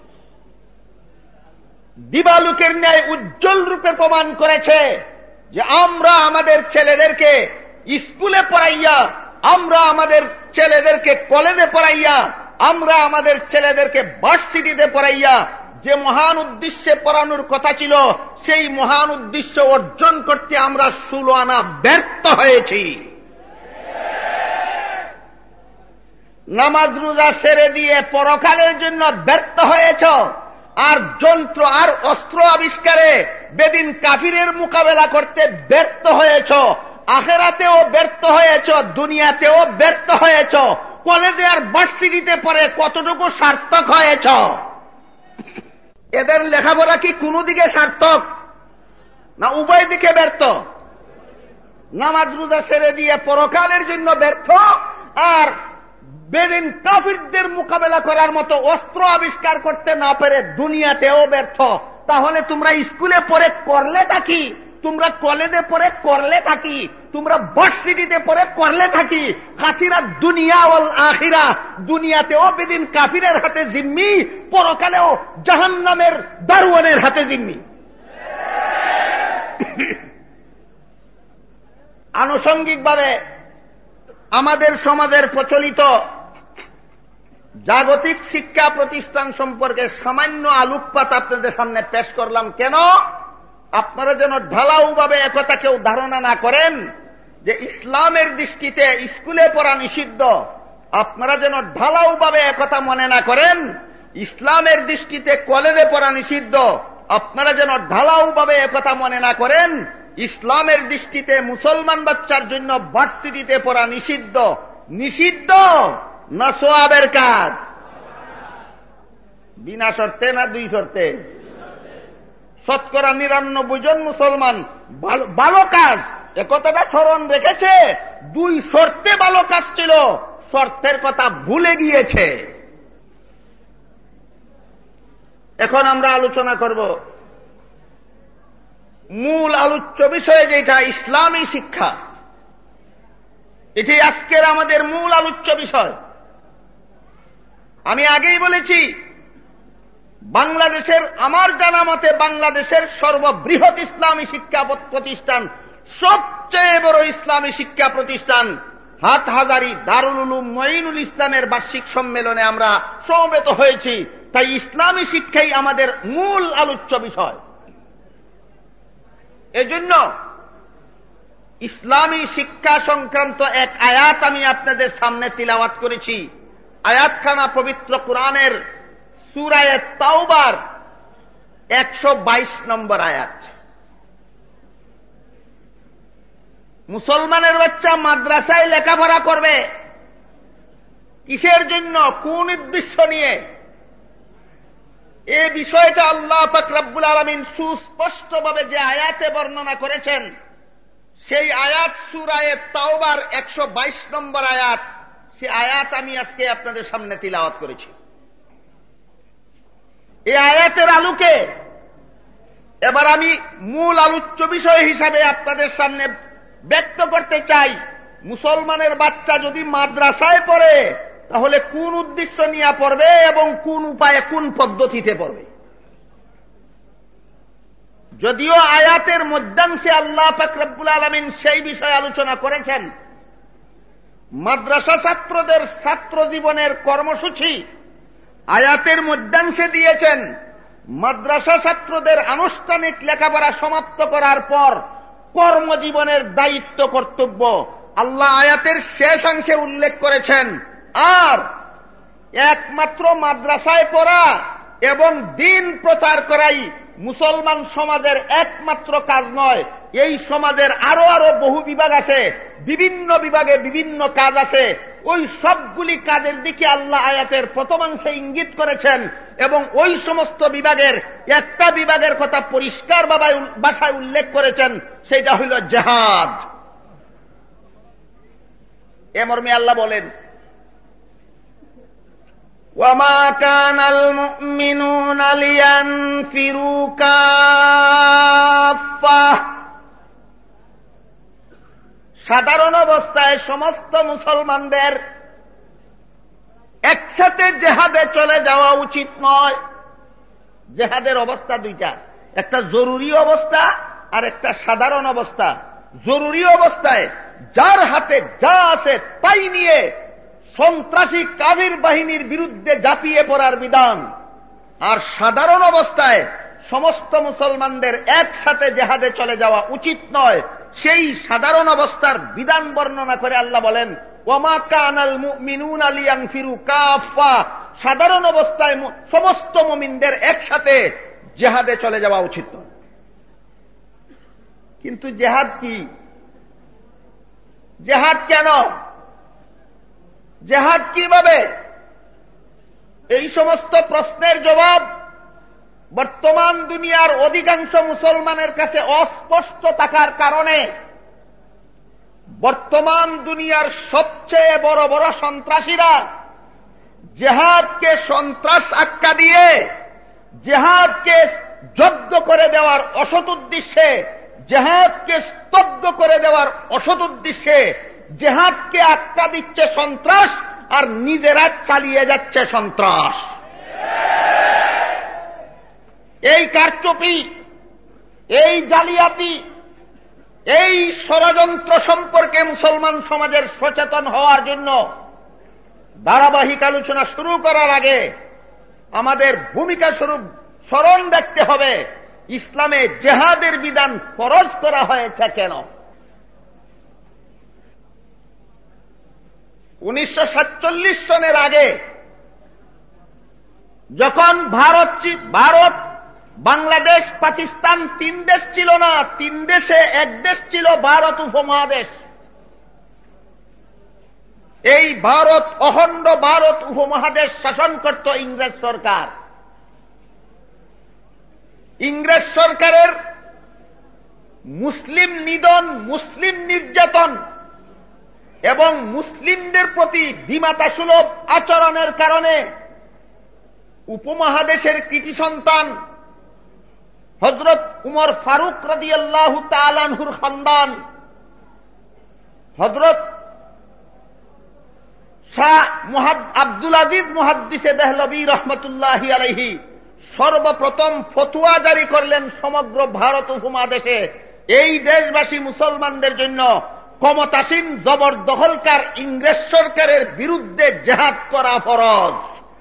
দিবালুকের ন্যায় উজ্জ্বল রূপে প্রমাণ করেছে যে আমরা আমাদের ছেলেদেরকে স্কুলে পড়াইয়া, আমরা আমাদের ছেলেদেরকে কলেজে পড়াইয়া, আমরা আমাদের ছেলেদেরকে ভার্সিটিতে পড়াইয়া যে মহান উদ্দেশ্যে পড়ানোর কথা ছিল, সেই মহান উদ্দেশ্য অর্জন করতে আমরা 16 আনা ব্যর্থ হয়েছি। নামাজ রোজা ছেড়ে দিয়ে পরকালের জন্য ব্যর্থ হয়েছ, আর যন্ত্র আর অস্ত্র আবিষ্কারে বেদিন কাফিরের মোকাবেলা করতে ব্যর্থ হয়েছ। আখিরাতেও ব্যর্থ হয়েছ, দুনিয়াতেও ব্যর্থ হয়েছ। কলেজে আর ভার্সিটিতে পড়ে কতটুকু সার্থক হয়েছ? এদের লেখাপড়া কি কোনো দিকে সার্থক না উভয় দিকে ব্যর্থ? নামাজ রোজা ছেড়ে দিয়ে পরকালের জন্য ব্যর্থ, আর বেদিন কাফিরদের মোকাবেলা করার মতো অস্ত্র আবিষ্কার করতে না পেরে দুনিয়াতেও ব্যর্থ। তাহলে তোমরা স্কুলে পড়ে করলে থাকি, তোমরা কলেজে পড়ে করলে থাকি, তোমরা ভার্সিটিতে পড়ে করলে থাকি, হাসিরা দুনিয়া ওয়াল আখিরা, দুনিয়াতেও বেদিন কাফিরের হাতে জিম্মি, পরকালেও জাহান্নামের দারওয়ানের হাতে জিম্মি। আনুষঙ্গিকভাবে আমাদের সমাজের প্রচলিত জাগতিক শিক্ষা প্রতিষ্ঠান সম্পর্কে সামান্য আলোকপাত আপনাদের সামনে পেশ করলাম। কেন? আপনারা যেন ঢালাওভাবে একথা কেউ ধারণা না করেন যে ইসলামের দৃষ্টিতে স্কুলে পড়া নিষিদ্ধ। আপনারা যেন ঢালাওভাবে একথা মনে না করেন ইসলামের দৃষ্টিতে কলেজে পড়া নিষিদ্ধ। আপনারা যেন ঢালাওভাবে একথা মনে না করেন ইসলামের দৃষ্টিতে মুসলমান বাচ্চার জন্য ভার্সিটিতে পড়া নিষিদ্ধ। নিষিদ্ধ না সওয়াবের কাজ? বিনা শর্তে না 2 শর্তে? 99% জন মুসলমান ভালো কাজ, একথাটা স্মরণ রেখেছে। 2 শর্তে ভালো কাজ ছিল, শর্তের কথা ভুলে গিয়েছে। এখন আমরা আলোচনা করব মূল আলোচ্য বিষয়ে, যেটা ইসলামী শিক্ষা। এটি আজকের আমাদের মূল আলোচ্য বিষয়। আমি আগেই বলেছি, বাংলাদেশের, আমার জানা মতে বাংলাদেশের সর্ববৃহৎ ইসলামী শিক্ষা প্রতিষ্ঠান, সবচেয়ে বড় ইসলামী শিক্ষা প্রতিষ্ঠান হাটহাজারী দারুল উলুম মঈনুল ইসলামের বার্ষিক সম্মেলনে আমরা সমবেত হয়েছি। তাই ইসলামী শিক্ষাই আমাদের মূল আলোচ্য বিষয়। এজন্য ইসলামী শিক্ষা সংক্রান্ত এক আয়াত আমি আপনাদের সামনে তিলাওয়াত করেছি। আয়াতখানা পবিত্র কুরআনের সূরা তাওবার 122 নম্বর আয়াত। মুসলমানের বাচ্চা মাদ্রাসায় লেখাপড়া করবে কিসের জন্য, কোন উদ্দেশ্য নিয়ে? এই বিষয়টা আল্লাহ পাক রব্বুল আলামিন সুস্পষ্টভাবে যে আয়াতে বর্ণনা করেছেন, সেই আয়াত সূরা তাওবার 122 নম্বর আয়াত। সেই আয়াত আমি আজকে আপনাদের সামনে তিলাওয়াত করেছি। এই আয়াতের আলোকে এবার আমি মূল আলোচ্য বিষয় হিসাবে আপনাদের সামনে ব্যক্ত করতে চাই, মুসলমানের বাচ্চা যদি মাদ্রাসায় পড়ে তাহলে কোন উদ্দেশ্য নিয়ে পড়বে এবং কোন উপায়ে, কোন পদ্ধতিতে পড়বে। যদিও আয়াতের মধ্যাংশে আল্লাহ পাক রব্বুল আলামিন সেই বিষয়ে আলোচনা করেছেন, মাদ্রাসা ছাত্রদের ছাত্র জীবনের কর্মসূচি আয়াতের মধ্যাংশে দিয়েছেন। মাদ্রাসা ছাত্রদের আনুষ্ঠানিক লেখাপড়া সমাপ্ত করার পর কর্মজীবনের দায়িত্ব কর্তব্য আল্লাহ আয়াতের শেষ অংশে উল্লেখ করেছেন। আর একমাত্র মাদ্রাসায় পড়া এবং দ্বীন প্রচার করাই মুসলমান সমাজের একমাত্র কাজ নয়। এই সমাজের আরো বহু বিভাগ আছে, বিভিন্ন বিভাগে বিভিন্ন কাজ আছে। ওই সবগুলি কাজের দিকে আল্লাহ আয়াতের প্রথমাংশে ইঙ্গিত করেছেন এবং ওই সমস্ত বিভাগের একটা বিভাগের কথা পরিষ্কার ভাষায় উল্লেখ করেছেন, সেটা হইল জিহাদ। এ মর্মে আল্লাহ বলেন, ওয়ামা কানাল মুমিনুনা লিয়ানফিরু কাফফা, সাধারণ অবস্থায় সমস্ত মুসলমানদের একসাথে জেহাদে চলে যাওয়া উচিত নয়। জেহাদের অবস্থা দুইটা, একটা জরুরি অবস্থা আর একটা সাধারণ অবস্থা। জরুরি অবস্থায় যার হাতে যা আছে তাই নিয়ে সন্ত্রাসী কাফির বাহিনীর বিরুদ্ধে ঝাঁপিয়ে পড়ার বিধান, আর সাধারণ অবস্থায় সমস্ত মুসলমানদের একসাথে জেহাদে চলে যাওয়া উচিত নয়। সেই সাধারণ অবস্থার বিধান বর্ণনা করে আল্লাহ বলেন, ওয়ামা কানাল মুমিনুনা লিয়ানফিরু কাফফা, সাধারণ অবস্থায় সমস্ত মুমিনদের একসাথে জেহাদে চলে যাওয়া উচিত নয়। কিন্তু জেহাদ কি? জেহাদ কেন? জেহাদ কিভাবে? এই সমস্ত প্রশ্নের জবাব বর্তমান দুনিয়ার অধিকাংশ মুসলমানের কাছে অস্পষ্ট থাকার কারণে বর্তমান দুনিয়ার সবচেয়ে বড় বড় সন্ত্রাসীরা জেহাদকে সন্ত্রাস আখ্যা দিয়ে, জেহাদকে জব্দ করে দেওয়ার অসৎ উদ্দেশ্যে, জেহাদকে স্তব্ধ করে দেওয়ার অসৎ উদ্দেশ্যে জেহাদকে আখ্যা দিচ্ছে সন্ত্রাস, আর নিজেরা চালিয়ে যাচ্ছে সন্ত্রাস। এই কারচুপি, এই জালিয়াতি, এই ষড়যন্ত্র সম্পর্কে মুসলমান সমাজের সচেতন হওয়ার জন্য ধারাবাহিক আলোচনা শুরু করার আগে আমাদের ভূমিকা স্বরূপ স্মরণ রাখতে হবে, ইসলামে জেহাদের বিধান ফরজ করা হয়েছে কেন। 1947 সনের আগে যখন ভারত, বাংলাদেশ, পাকিস্তান 3 দেশ ছিল না, 3 দেশে এক দেশ ছিল ভারত উপমহাদেশ। এই ভারত, অখণ্ড ভারত উপমহাদেশ শাসন করত ইংরেজ সরকার। ইংরেজ সরকারের মুসলিম নিধন, মুসলিম নির্যাতন এবং মুসলিমদের প্রতি বিমাতাসুলভ আচরণের কারণে উপমহাদেশের কৃতি সন্তান হযরত উমর ফারুক রাদিয়াল্লাহু তাআলা আনহুর খানদান, হযরত শাহ আব্দুল আজিজ মুহাদ্দিসে দেহলভী রহমতুল্লাহি আলাইহি সর্বপ্রথম ফতোয়া জারি করলেন সমগ্র ভারত উপমহাদেশে এই দেশবাসী মুসলমানদের জন্য ক্ষমতাসীন জবরদখলকার ইংরেজ সরকারের বিরুদ্ধে জেহাদ করা ফরজ।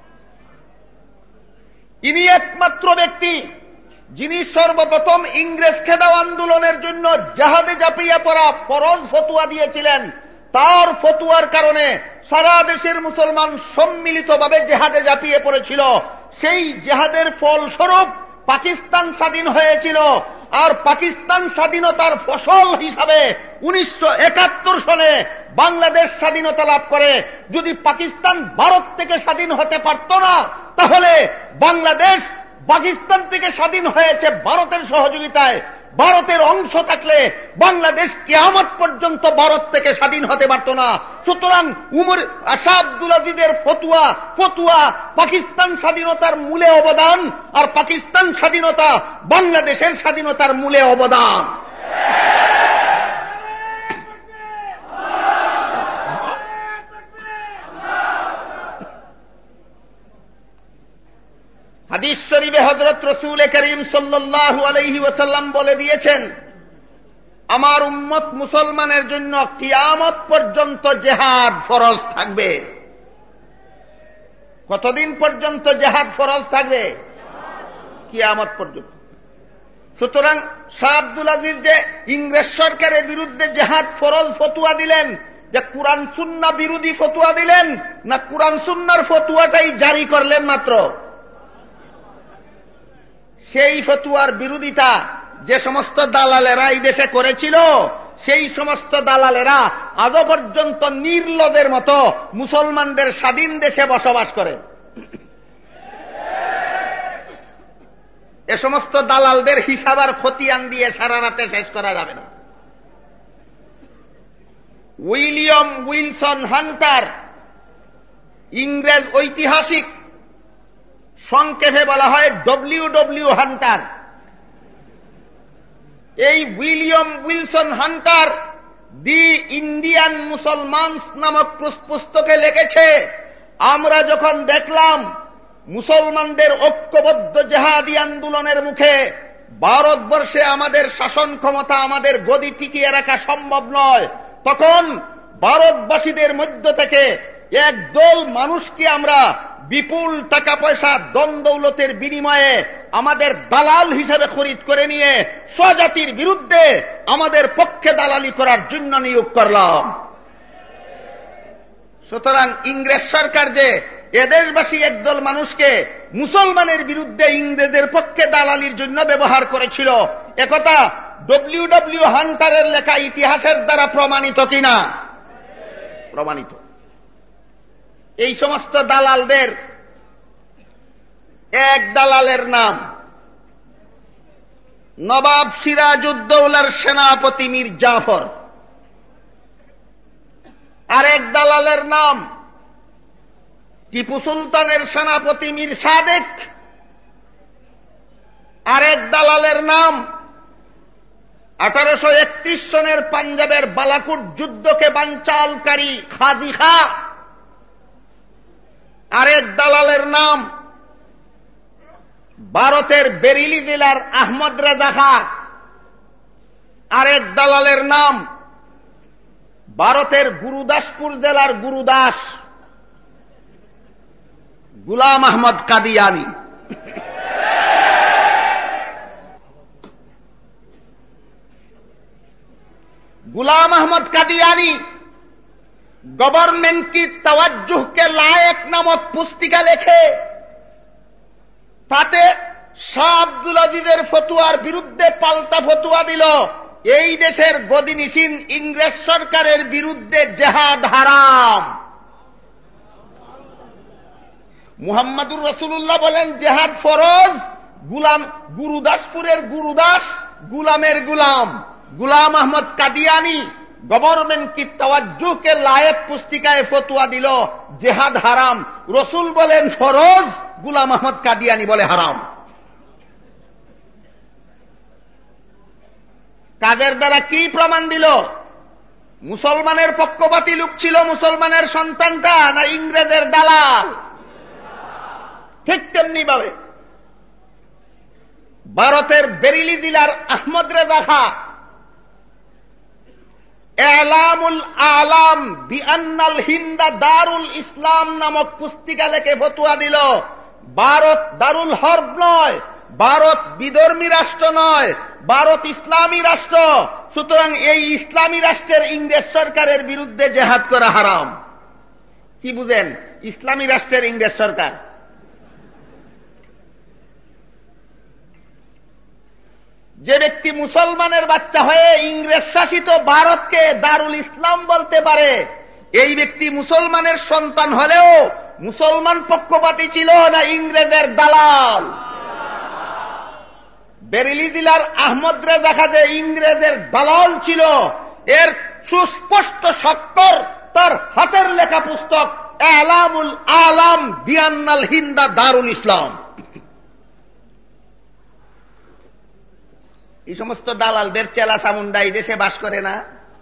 ইনি একমাত্র ব্যক্তি যিনি সর্বপ্রথম ইংরেজ খেদাও আন্দোলনের জন্য জেহাদে ঝাঁপিয়ে পড়া ফরজ ফতোয়া দিয়েছিলেন। তার ফতোয়ার কারণে সারা দেশের মুসলমান সম্মিলিতভাবে জেহাদে ঝাঁপিয়ে পড়েছিল। সেই জেহাদের ফলস্বরূপ পাকিস্তান স্বাধীন হয়েছিল, আর পাকিস্তান স্বাধীনতার ফসল হিসাবে 1971 সনে বাংলাদেশ স্বাধীনতা লাভ করে। যদি পাকিস্তান ভারত থেকে স্বাধীন হতে পারত না, তাহলে বাংলাদেশ পাকিস্তান থেকে স্বাধীন হয়েছে ভারতের সহযোগিতায়। ভারতের অংশ থাকলে বাংলাদেশ কিয়ামত পর্যন্ত ভারত থেকে স্বাধীন হতে পারত না। সুতরাং শাহ আব্দুল আজিজের ফতুয়া পাকিস্তান স্বাধীনতার মূলে অবদান, আর পাকিস্তান স্বাধীনতা বাংলাদেশের স্বাধীনতার মূলে অবদান। হাদিস শরীফে হযরত রাসূল করিম সাল্লাল্লাহু আলাইহি ওয়াসাল্লাম বলে দিয়েছেন, আমার উম্মত মুসলমানের জন্য কিয়ামত পর্যন্ত জিহাদ ফরজ থাকবে। কতদিন পর্যন্ত জিহাদ ফরজ থাকবে? কিয়ামত পর্যন্ত। সুতরাং শাহ আব্দুল আজিজ যে ইংরেজ সরকারের বিরুদ্ধে জিহাদ ফরজ ফতোয়া দিলেন, যে কুরআন সুন্নাহ বিরোধী ফতোয়া দিলেন, না কুরআন সুন্নাহর ফতোয়াটাই জারি করলেন মাত্র? সেই ফতোয়ার বিরোধিতা যে সমস্ত দালালেরা এই দেশে করেছিল, সেই সমস্ত দালালেরা আজও পর্যন্ত নির্লজ্জের মতো মুসলমানদের স্বাধীন দেশে বসবাস করে। এ সমস্ত দালালদের হিসাব আর খতিয়ান দিয়ে সারা রাতে শেষ করা যাবে না। উইলিয়াম উইলসন হান্টার, ইংরেজ ঐতিহাসিক, সংক্ষেপে বলা হয় ডব্লিউ হান্টার। এই William Wilson Hunter the Indian Musalmans নামক পুস্তকে লিখেছে, আমরা যখন দেখলাম মুসলমানদের ঐক্যবদ্ধ জেহাদি আন্দোলনের মুখে ভারতবর্ষে আমাদের শাসন ক্ষমতা, আমাদের গদি টিকিয়ে রাখা সম্ভব নয়, তখন ভারতবাসীদের মধ্য থেকে একদল মানুষকে আমরা বিপুল টাকা পয়সা দন-দৌলতের বিনিময়ে আমাদের দালাল হিসেবে খরিদ করে নিয়ে স্বজাতির বিরুদ্ধে আমাদের পক্ষে দালালি করার জন্য নিয়োগ করলাম। সুতরাং ইংরেজ সরকার যে এদেশবাসী একদল মানুষকে মুসলমানের বিরুদ্ধে ইংরেজের পক্ষে দালালির জন্য ব্যবহার করেছিল, একথা ডব্লিউ হান্টারের লেখা ইতিহাসের দ্বারা প্রমাণিত কিনা? প্রমাণিত। এই সমস্ত দালালদের এক দালালের নাম নবাব সিরাজউদ্দৌলার সেনাপতি মীর জাফর, আরেক দালালের নাম টিপু সুলতানের সেনাপতি মীর সাদেক, আরেক দালালের নাম 1831 সনের পাঞ্জাবের বালাকুট যুদ্ধকে বানচালকারী খাজি খা, আরেক দালালের নাম ভারতের বেরিলি জেলার আহমদ রেজা খা, আরেক দালালের নাম ভারতের গুরুদাসপুর জেলার গুরুদাস গুলাম আহমদ কাদিয়ানি। गुलाम अहमद कादियानी गवर्नमेंट की तवज्जुह के लायक नामक पुस्तिका लेखे ताते शाह আব্দুল আজিজের ফতুয়ার বিরুদ্ধে পাল্টা ফতুয়া দিল, এই দেশের গদিনিসীন ইংরেজ সরকারের বিরুদ্ধে জিহাদ হারাম। মুহাম্মদুর রাসূলুল্লাহ বলেন জিহাদ ফরজ, গুরুদাসপুরের গুরুদাস গুলামের গুলাম गुलाम अहमद कादियानी गवर्नमेंट की तवज्जुह के लायक पुस्तिकाए फतुआ दिल जिहाद हराम, रसूल बोलेन फरज, गुलाम अहमद कादियानी बोले हराम। काजेर द्वारा की प्रमाण दिल? मुसलमानेर पक्षपाती लोक छिलो मुसलमानेर सन्तानटा ना इंग्रेजेर दालाल? ठीक तेमनि भावे भारतेर बेरिली जिलार आहमद रेजा खा एलामुल आलाम बिअन्नाल हिंदा दारुल इस्लाम नामक पुस्तिका लेखे फतुआ दिल भारत दारुल हर्ब नय, भारत विधर्मी राष्ट्र नय, भारत इस्लामी राष्ट्र। सुतरां এই ইসলামী রাষ্ট্রের ইংরেজ সরকারের বিরুদ্ধে জিহাদ করা হারাম। কি বুঝেন? ইসলামী রাষ্ট্রের ইংরেজ সরকার। যে ব্যক্তি মুসলমানের বাচ্চা হয়ে ইংরেজ শাসিত ভারতকে দারুল ইসলাম বলতে পারে, এই ব্যক্তি মুসলমানের সন্তান হলেও মুসলমান পক্ষপাতী ছিল না ইংরেজের দালাল? বেরিলি জেলার আহমদ রেজা খা যে ইংরেজের দালাল ছিল, এর সুস্পষ্ট স্বাক্ষর তার হাতের লেখা পুস্তক এলামুল আলাম বিআন্নাল হিন্দা দারুল ইসলাম। এই সমস্ত দালালদের চেলা চামুন্ডা এই দেশে বাস করে না?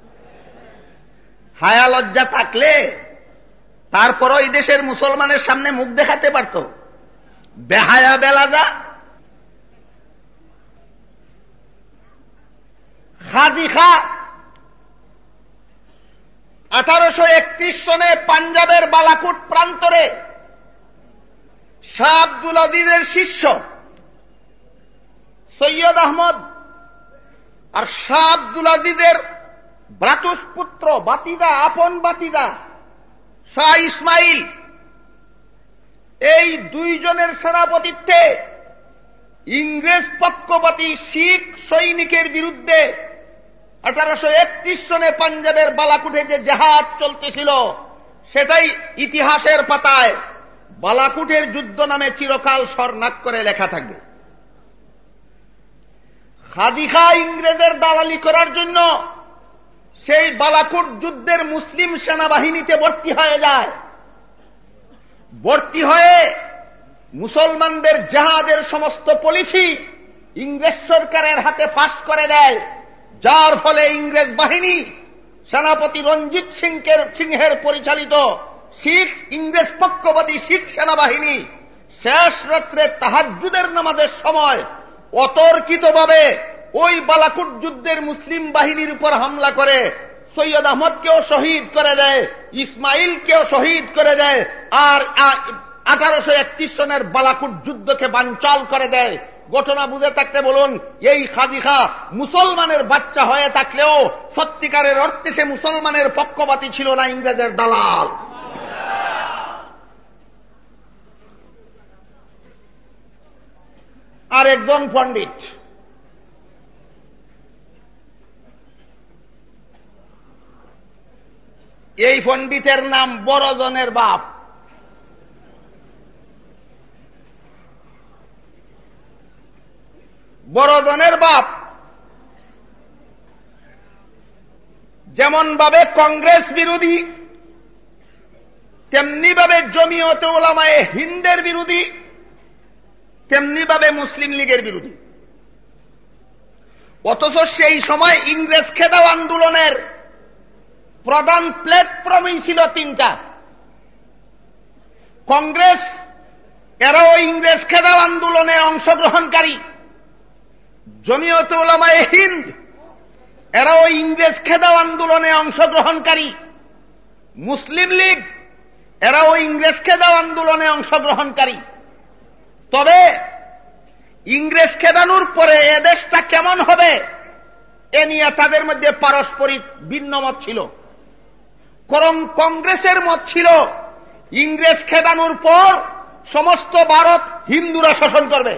হায়া লজ্জা থাকলে তারপরও এই দেশের মুসলমানের সামনে মুখ দেখাতে পারত। বেহায়া বেলাজা খাজি খা 1831 সনে পাঞ্জাবের বালাকুট প্রান্তরে শাহ আব্দুল আজিজের শিষ্য সৈয়দ আহমদ আর শাহ আব্দুল আজিজের ভ্রাতুষ্পুত্র বাতিদা, আপন বাতিদা শাহ ইসমাইল, এই দুইজনের সেনাপতিত্বে ইংরেজ পক্ষপাতী শিখ সৈনিকের বিরুদ্ধে 1831 সনে পাঞ্জাবের বালাকুটে যে জিহাদ চলতেছিল, সেটাই ইতিহাসের পাতায় বালাকুটের যুদ্ধ নামে চিরকাল স্বর্ণাক করে লেখা থাকবে। খাজি খা ইংরেজের দালালি করার জন্য সেই বালাকুট যুদ্ধের মুসলিম সেনাবাহিনীতে ভর্তি হয়ে যায়। ভর্তি হয়ে মুসলমানদের জিহাদের সমস্ত পলিসি ইংরেজ সরকারের হাতে ফাঁস করে দেয়, যার ফলে ইংরেজ বাহিনী সেনাপতি রঞ্জিত সিংহের পরিচালিত শিখ ইংরেজ পক্ষপাতী শিখ সেনাবাহিনী শেষ রাত্রে তাহাজ্জুদের নামাজের সময় অতর্কিতভাবে ওই বালাকুট যুদ্ধের মুসলিম বাহিনীর উপর হামলা করে সৈয়দ আহমদকেও শহীদ করে দেয়, ইসমাইলকেও শহীদ করে দেয়, আর 1831 সনের বালাকুট যুদ্ধকে বানচাল করে দেয়। ঘটনা বুঝে থাকতে বলুন, এই খাদিখা মুসলমানের বাচ্চা হয়ে থাকলেও সত্যিকারের অর্থে সে মুসলমানের পক্ষপাতী ছিল না, ইংরেজের দালাল। আর একজন পণ্ডিত, এই পণ্ডিতের নাম বড়জনের বাপ। বড়জনের বাপ যেমন ভাবে কংগ্রেস বিরোধী, তেমনি ভাবে জমিয়তে উলামায়ে হিন্দের বিরোধী, তেমনি ভাবে মুসলিম লীগের বিরোধী। অথচ সেই সময় ইংরেজ খেদাও আন্দোলনের প্রধান প্ল্যাটফর্মই ছিল তিনটা। কংগ্রেস, এরাও ইংরেজ খেদাও আন্দোলনে অংশগ্রহণকারী। জমিয়তে উলামায়ে হিন্দ, এরাও ইংরেজ খেদাও আন্দোলনে অংশগ্রহণকারী। মুসলিম লীগ, এরাও ইংরেজ খেদাও আন্দোলনে অংশগ্রহণকারী। তবে ইংরেজ খেদানোর পরে এ দেশটা কেমন হবে এ নিয়ে তাদের মধ্যে পারস্পরিক ভিন্ন মত ছিল। কংগ্রেসের মত ছিল ইংরেজ খেদানোর পর সমস্ত ভারত হিন্দুরা শাসন করবে।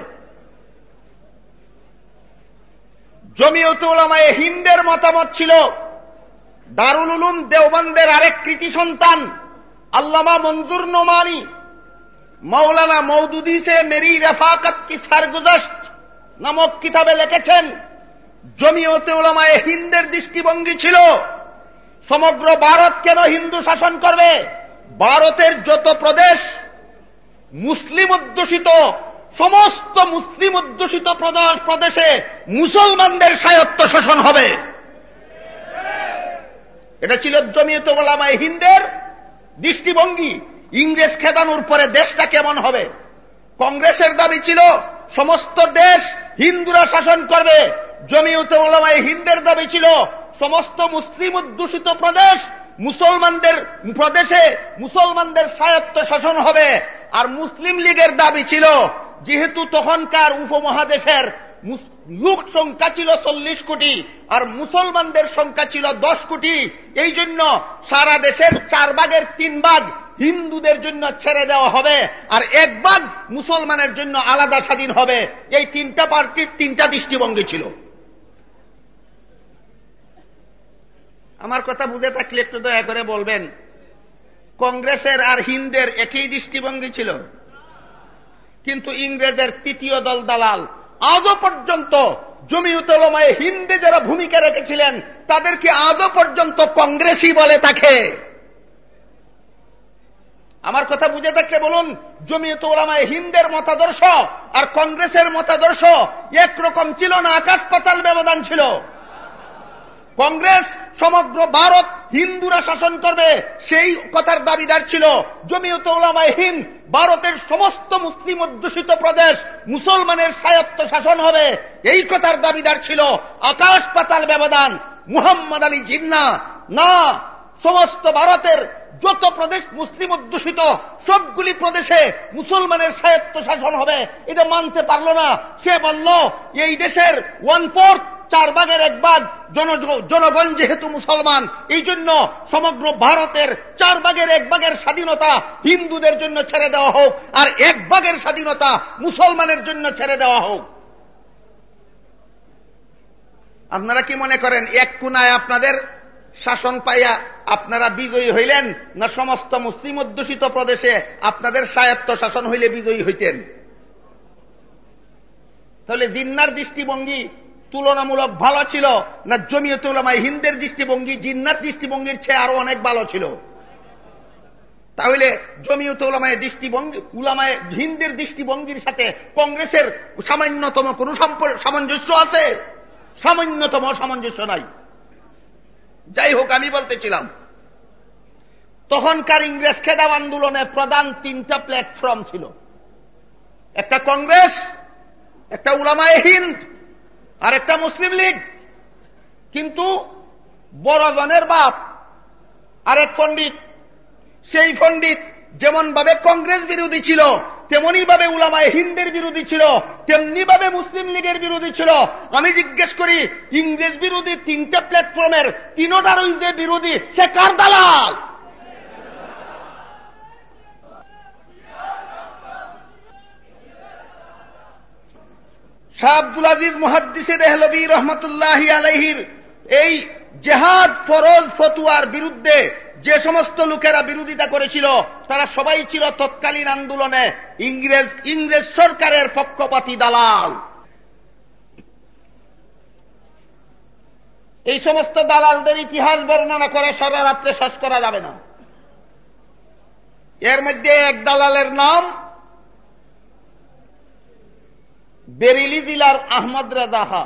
জমিয়তে উলামায়ে হিন্দের মতামত ছিল দারুল উলুম দেওবন্দের আরেক কৃতি সন্তান আল্লামা মঞ্জুর নোমানী মৌলানা মৌদুদি সে মেরি রফাকত কি সরগুজশত নামক কিতাবে লিখেছেন, জমিয়তে উলামায়ে হিন্দের দৃষ্টিভঙ্গি ছিল সমগ্র ভারত কেন হিন্দু শাসন করবে, ভারতের যত প্রদেশ মুসলিম অধ্যুষিত, সমস্ত মুসলিম অধ্যুষিত প্রদেশে মুসলমানদের স্বায়ত্ত শাসন হবে। এটা ছিল জমিয়তে উলামায়ে হিন্দের দৃষ্টিভঙ্গি। ইংরেজ খেদানোর পরে দেশটা কেমন হবে। কংগ্রেসের দাবি ছিল সমস্ত দেশ হিন্দুরা শাসন করবে। জমিয়তে উলামায়ে হিন্দের দাবি ছিল সমস্ত মুসলিম অধ্যুষিত প্রদেশে মুসলমানদের স্বায়ত্ত শাসন হবে। আর মুসলিম লীগের দাবি ছিল যেহেতু তখনকার উপমহাদেশের লোক সংখ্যা ছিল 40 কোটি আর মুসলমানদের সংখ্যা ছিল 10 কোটি, এই জন্য সারা দেশের 4 ভাগের 3 ভাগ হিন্দুদের জন্য ছেড়ে দেওয়া হবে আর 1 ভাগ মুসলমানের জন্য আলাদা স্বাধীন হবে। এই তিনটা পার্টির তিনটা দৃষ্টিভঙ্গি ছিল। আমার কথা বুঝে থাকলে একটু দয়া করে বলবেন, কংগ্রেসের আর হিন্দের একই দৃষ্টিভঙ্গি ছিল, কিন্তু ইংরেজের তৃতীয় দল দালাল আজও পর্যন্ত জমিয়তে উলামায়ে হিন্দে যারা ভূমিকা রেখেছিলেন তাদেরকে আজও পর্যন্ত কংগ্রেসই বলে থাকে। আমার কথা বুঝে থাকলে বলুন, জমিয়তে উলামায়ে হিন্দের মতাদর্শ আর কংগ্রেসের মতাদর্শ একরকম ছিল না, আকাশ পাতাল ব্যবধান ছিল। কংগ্রেস সমগ্র ভারত হিন্দুরা শাসন করবে সেই কথার দাবিদার ছিল। জমিয়তে উলামায়ে হিন্দ ভারতের সমস্ত মুসলিম অধ্যুষিত প্রদেশ মুসলমানের স্বায়ত্ত শাসন হবে এই কথার দাবিদার ছিল। আকাশ পাতাল ব্যবধান। মুহাম্মদ আলী জিন্নাহ না, সমস্ত ভারতের যত প্রদেশ মুসলিম অধ্যুষিত সবগুলি প্রদেশে মুসলমানের স্বায়ত্ত শাসন হবে এটা মানতে পারল না। সে বলল এই দেশের 1/4 4 ভাগের 1 ভাগ জনগণ যেহেতু মুসলমান, এই জন্য সমগ্র ভারতের 4 ভাগের 1 ভাগের স্বাধীনতা হিন্দুদের জন্য ছেড়ে দেওয়া হোক আর 1 ভাগের স্বাধীনতা মুসলমানের জন্য ছেড়ে দেওয়া হোক। আপনারা কি মনে করেন এক কোনায় আপনাদের শাসন পাইয়া আপনারা বিজয়ী হইলেন, না সমস্ত মুসলিম অধ্যুষিত প্রদেশে আপনাদের স্বায়ত্ত শাসন হইলে বিজয়ী হইতেন? তাহলে জিন্নার দৃষ্টিভঙ্গি তুলনামূলক ভালো ছিল না জমিয়তে উলামায়ে হিন্দের দৃষ্টিভঙ্গি জিন্নার দৃষ্টিভঙ্গির চেয়ে আরো অনেক ভালো ছিল? তাহলে জমিয়তে উলামায়ে দৃষ্টিভঙ্গি, উলামায়ে হিন্দের দৃষ্টিভঙ্গির সাথে কংগ্রেসের সামান্যতম কোন সামঞ্জস্য আছে? সামান্যতম সামঞ্জস্য নাই। যাই হোক, আমি বলতেছিলাম তখনকার ইংরেজ খেদাও আন্দোলনের প্রধান তিনটা প্ল্যাটফর্ম ছিল, একটা কংগ্রেস, একটা উলামায়ে হিন্দ, আর একটা মুসলিম লীগ। কিন্তু বড় জনের বাপ আরেক পণ্ডিত, সেই পণ্ডিত যেমন ভাবে কংগ্রেস বিরোধী ছিল, তেমনি ভাবে উলামায়ে হিন্দের বিরোধী ছিল, তেমনি ভাবে মুসলিম লীগের বিরোধী ছিল। আমি জিজ্ঞেস করি, ইংরেজ বিরোধী তিনটা প্ল্যাটফর্মের তিনটারই যে বিরোধী, সে কার দালাল? শাহ আব্দুল আজিজ মুহাদ্দিসে দেহলভী রহমতুল্লাহি আলাইহির এই জেহাদ ফরজ ফতুয়ার বিরুদ্ধে যে সমস্ত লোকেরা বিরোধিতা করেছিল, তারা সবাই ছিল তৎকালীন আন্দোলনে ইংরেজ সরকারের পক্ষপাতী দালাল। এই সমস্ত দালালদের ইতিহাস বর্ণনা করে সারা রাত্রে শেষ করা যাবে না। এর মধ্যে এক দালালের নাম বেরেলি জেলার আহমদ রেজা খাঁ।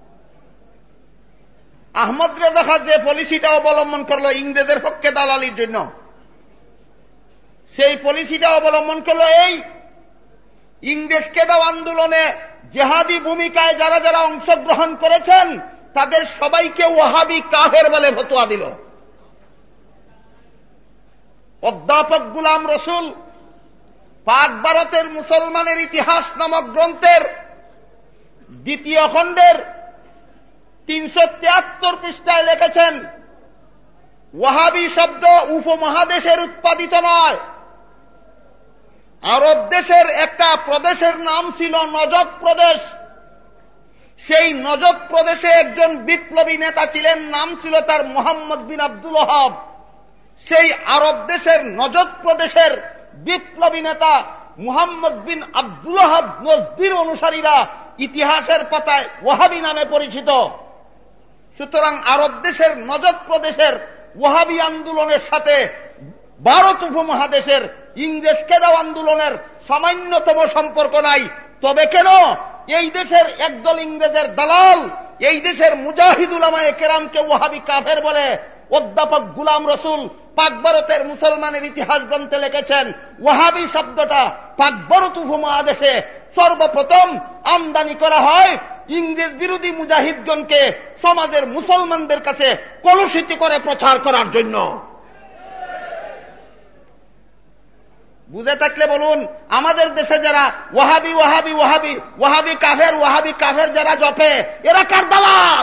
আহমদ রেজা খাঁ যে পলিসিটা অবলম্বন করলো ইংরেজের পক্ষে দালালির জন্য, সেই পলিসিটা অবলম্বন করলো এই ইংরেজকে দাও আন্দোলনে জেহাদি ভূমিকায় যারা যারা অংশগ্রহণ করেছেন তাদের সবাইকে ওয়াহাবি কাফের বলে ফতোয়া দিল। অধ্যাপক গোলাম রসুল পাক ভারতের মুসলমানের ইতিহাস নামক গ্রন্থের 2য় খণ্ডের 373 পৃষ্ঠায় লিখেছেন, ওয়াহাবি শব্দ উপমহাদেশের উৎপাদিত নয়। আরব দেশের একটা প্রদেশের নাম ছিল নজদ প্রদেশ। সেই নজদ প্রদেশে একজন বিপ্লবী নেতা ছিলেন, নাম ছিল তার মুহাম্মদ বিন আব্দুল ওয়াহাব। সেই আরব দেশের নজদ প্রদেশের বিপ্লবী নেতা মুহাম্মদ বিন আব্দুল ওয়াহাব নজদির অনুসারীরা ইতিহাসের পাতায় ওয়াহাবি নামে পরিচিত। সুতরাং আরব দেশের নজদ প্রদেশের ওয়াহাবি আন্দোলনের সাথে ভারত উপমহাদেশের ইংরেজ খেদাও আন্দোলনের সামান্যতম সম্পর্ক নাই। তবে কেন এই দেশের একদল ইংরেজের দালাল এই দেশের মুজাহিদ উলামায়ে কেরামকে ওয়াহাবি কাফের বলে? অধ্যাপক গোলাম রসুল পাক ভারতের মুসলমানের ইতিহাস গ্রন্থে লিখেছেন, ওয়াহাবি শব্দটা পাক ভারত উপমহাদেশে সর্বপ্রথম আমদানি করা হয় ইংরেজ বিরোধী মুজাহিদগণকে সমাজের মুসলমানদের কাছে কলুষিত করে প্রচার করার জন্য। বুঝে থাকলে বলুন, আমাদের দেশে যারা ওয়াহাবি ওয়াহাবি ওয়াহাবি ওয়াহাবি কাফের যারা জপে, এরা কার দালাল?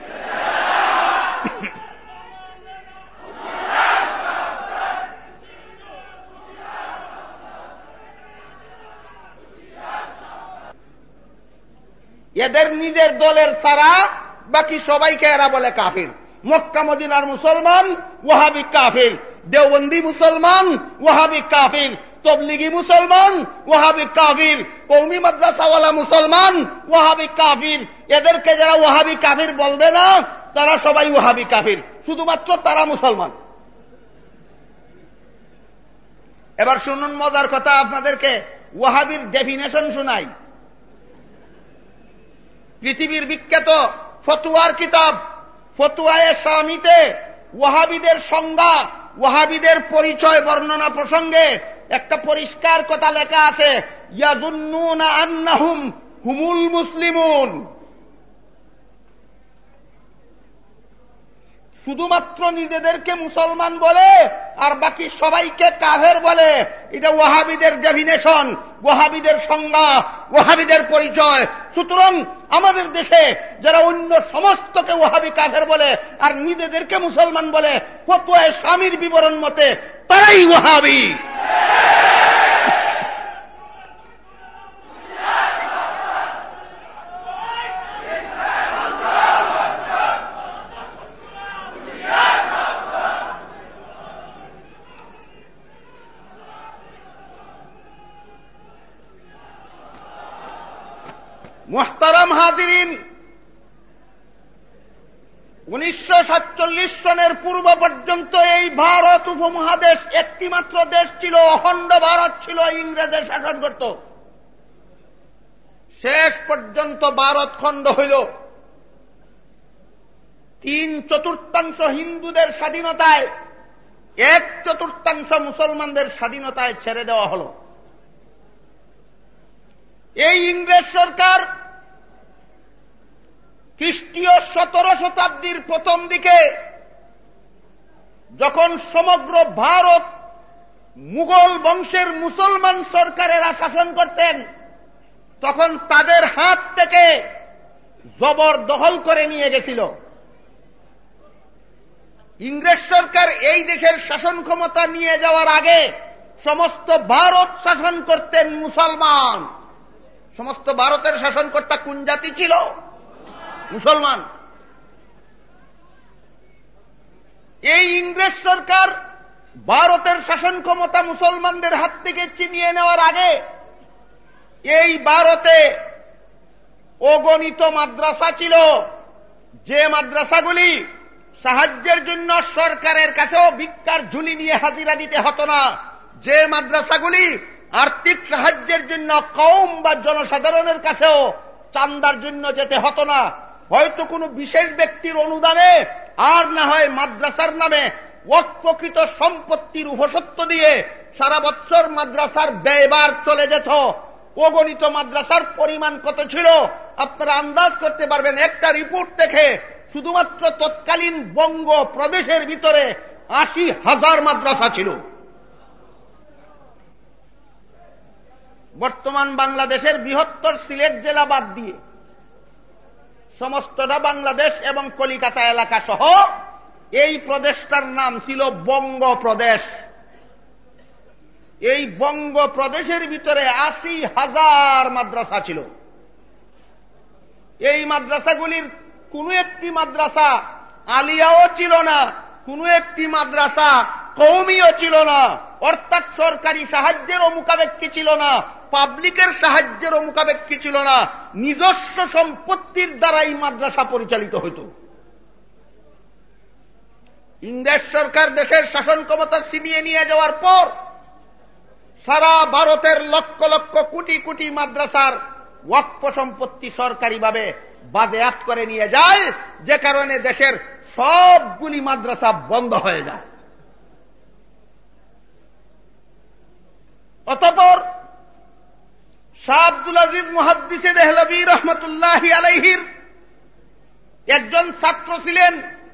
এদের নিজের দলের ছাড়া বাকি সবাইকে এরা বলে কাফির। মক্কা মদিনার মুসলমান ওয়াহাবি কাফির, দেওবন্দি মুসলমান ওয়াহাবি কাফির, তবলিগি মুসলমান ওয়াহাবি কাফির, কওমি মাদ্রাসাওয়ালা মুসলমান ওয়াহাবি কাফির। এদেরকে যারা ওয়াহাবি কাফির বলবে না, তারা সবাই ওয়াহাবি কাফির, শুধুমাত্র তারা মুসলমান। এবার শুনুন মজার কথা, আপনাদেরকে ওয়াহাবির ডেফিনেশন শোনাই। পৃথিবীর বিখ্যাত ফতুয়ার কিতাব ফতুয়ায়ে শামিতে ওয়াহাবিদের সংজ্ঞা, ওয়াহাবিদের পরিচয় বর্ণনা প্রসঙ্গে একটা পরিষ্কার কথা লেখা আছে, ইয়াযুন্নুনা আন্নাহুম হুমুল মুসলিমুন। শুধুমাত্র নিজেদেরকে মুসলমান বলে আর বাকি সবাইকে কাফের বলে। এটা ওয়াহাবিদের ডেফিনেশন, ওয়াহাবিদের সংজ্ঞা, ওয়াহাবিদের পরিচয়। সুতরাং আমাদের দেশে যারা অন্য সমস্তকে ওয়াহাবি কাফের বলে আর নিজেদেরকে মুসলমান বলে, ফতোয়ায়ে শামির বিবরণ মতে তারাই ওয়াহাবি। মুহতারাম হাজিরিন, 1947 সনের পূর্ব পর্যন্ত এই ভারত উপমহাদেশ একটি মাত্র দেশ ছিল, অখণ্ড ভারত ছিল, ইংরেজের শাসন করত। শেষ পর্যন্ত ভারত খণ্ড হইল 3/4 হিন্দুদের স্বাধীনতায়, 1/4 মুসলমানদের স্বাধীনতায় ছেড়ে দেওয়া হল। এই ইংরেজ সরকার খ্রিস্টীয় 17 শতাব্দীর প্রথম দিকে যখন সমগ্র ভারত মুঘল বংশের মুসলমান সরকারেরা শাসন করতেন, তখন তাদের হাত থেকে জবরদখল করে নিয়ে গেছিল। ইংরেজ সরকার এই দেশের শাসন ক্ষমতা নিয়ে যাওয়ার আগে সমস্ত ভারত শাসন করতেন মুসলমান। সমস্ত ভারতের শাসনকর্তা কোন জাতি ছিল? মুসলমান। এই ইংরেজ সরকার ভারতের শাসন ক্ষমতা মুসলমানদের হাত থেকে ছিনিয়ে নেওয়ার আগে এই ভারতে অগণিত মাদ্রাসা ছিল, যে মাদ্রাসাগুলি সাহায্যের জন্য সরকারের কাছেও ভিক্ষার ঝুলি নিয়ে হাজিরা দিতে হতো না, যে মাদ্রাসাগুলি আর্থিক সাহায্যের জন্য কওম বা জনসাধারণের কাছেও চান্দার জন্য যেতে হতো না, হয়তো কোনো বিশেষ ব্যক্তির অনুদানে আর না হয় মাদ্রাসার নামে ওয়াকফকৃত সম্পত্তির উপসত্ত্ব দিয়ে সারা বছর মাদ্রাসার ব্যয়ভার চলে যেত। অগণিত মাদ্রাসার পরিমাণ কত ছিল আপনারা আন্দাজ করতে পারবেন। একটা রিপোর্ট দেখে শুধুমাত্র তৎকালীন বঙ্গ প্রদেশের ভিতরে 80,000 মাদ্রাসা ছিল। বর্তমান বাংলাদেশের বৃহত্তর সিলেট জেলা বাদ দিয়ে সমস্তটা বাংলাদেশ এবং কলিকাতা এলাকা সহ এই প্রদেশটার নাম ছিল বঙ্গ প্রদেশ। এই বঙ্গ প্রদেশের ভিতরে 80,000 মাদ্রাসা ছিল। এই মাদ্রাসাগুলির কোনো একটি মাদ্রাসা আলিয়াও ছিল না, কোনো একটি মাদ্রাসা কওমিও ছিল না, অর্থাৎ সরকারি সাহায্যেরও মুখাপেক্ষী ছিল না, পাবলিকের সাহায্যেরও মুখাপেক্ষী ছিল না, নিজস্ব সম্পত্তির দ্বারা এই মাদ্রাসা পরিচালিত হইত। ইংরেজ সরকার দেশের শাসন ক্ষমতা ছিনিয়ে নিয়ে যাওয়ার পর সারা ভারতের লক্ষ লক্ষ কোটি কোটি মাদ্রাসার ওয়াকফ সম্পত্তি সরকারিভাবে বাজেয়াপ্ত করে নিয়ে যায়, যে কারণে দেশের সবগুলি মাদ্রাসা বন্ধ হয়ে যায়। অতঃপর শাহ আব্দুল আজিজ মুহাদ্দিসে দেহলভী রহমতুল্লাহি আলাইহির একজন ছাত্র ছিলেন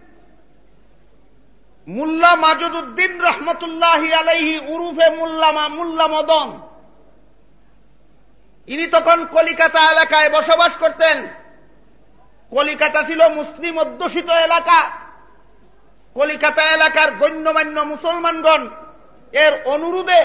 মুল্লা মাজুদউদ্দিন রহমতুল্লাহি আলাইহি উরুফে মুল্লা মদন। ইনি তখন কলিকাতা এলাকায় বসবাস করতেন। কলিকাতা ছিল মুসলিম অধ্যুষিত এলাকা। কলিকাতা এলাকার গণ্যমান্য মুসলমানগণ এর অনুরোধে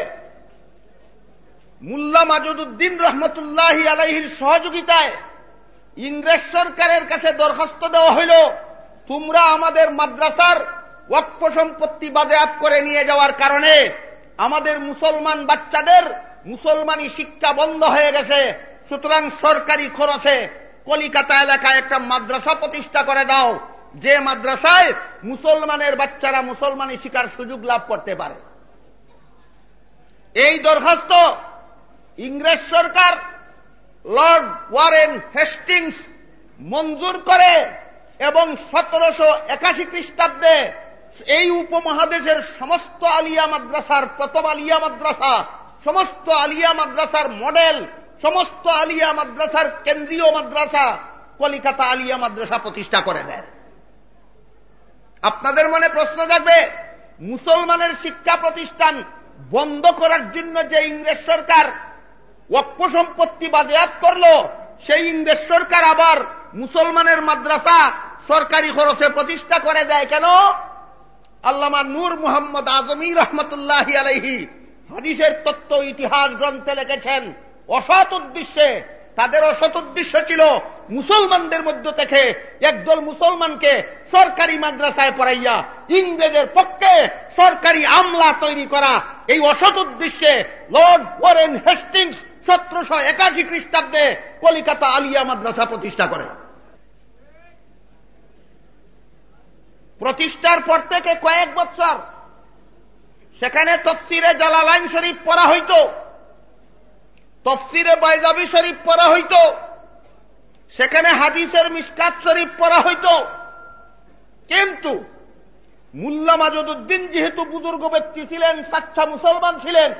মুল্লা মাজুদউদ্দিন রহমতুল্লাহি আলাইহির সহযোগিতায় ইংরেজ সরকারের কাছে দরখাস্ত দেওয়া হইল, তোমরা আমাদের মাদ্রাসার ওয়াকফ সম্পত্তি বাজেয়াপ্ত করে নিয়ে যাওয়ার কারণে আমাদের মুসলমান বাচ্চাদের মুসলমানি শিক্ষা বন্ধ হয়ে গেছে, সুতরাং সরকারি খরচে কলিকাতা এলাকায় একটা মাদ্রাসা প্রতিষ্ঠা করে দাও, যে মাদ্রাসায় মুসলমানের বাচ্চারা মুসলমানি শিক্ষার সুযোগ লাভ করতে পারে। এই দরখাস্ত ইংরেজ সরকার লর্ড ওয়ারেন হেস্টিংস মঞ্জুর করে এবং 1781 খ্রিস্টাব্দে এই উপমহাদেশের সমস্ত আলিয়া মাদ্রাসার প্রথম আলিয়া মাদ্রাসা, সমস্ত আলিয়া মাদ্রাসার মডেল, সমস্ত আলিয়া মাদ্রাসার কেন্দ্রীয় মাদ্রাসা কলিকাতা আলিয়া মাদ্রাসা প্রতিষ্ঠা করে দেয়। আপনাদের মনে প্রশ্ন জাগবে, মুসলমানের শিক্ষা প্রতিষ্ঠান বন্ধ করার জন্য যে ইংরেজ সরকার ওয়াকফ সম্পত্তি বাজেয়াপ্ত করল, সেই ইংরেজ সরকার আবার মুসলমানের মাদ্রাসা সরকারি খরচে প্রতিষ্ঠা করে দেয় কেন? আল্লামা নূর মুহাম্মদ আজমি রহমতুল্লাহি আলাইহি হাদিসের তত্ত্ব ইতিহাস গ্রন্থে লিখেছেন, অসৎ উদ্দেশ্যে, তাদের অসৎ উদ্দেশ্য ছিল মুসলমানদের মধ্য থেকে একদল মুসলমানকে সরকারি মাদ্রাসায় পড়াইয়া ইংরেজের পক্ষে সরকারি আমলা তৈরি করা। এই অসৎ উদ্দেশ্যে লর্ড ওয়ারেন হেস্টিংস 1781 খ্রিস্টাব্দে কলিকাতা আলিয়া মাদ্রাসা প্রতিষ্ঠা করে। প্রতিষ্ঠার পর থেকে কয়েক বছর সেখানে তফসিরে জালালাইন শরীফ পড়া হইত, তফসিরে বাইজাবি শরীফ পড়া হইত, সেখানে হাদিসের মিশকাত শরীফ পড়া হইত। কিন্তু মুল্লা মাজুদ্দিন যেহেতু বুজুর্গ ব্যক্তি ছিলেন, সাচ্চা মুসলমান ছিলেন,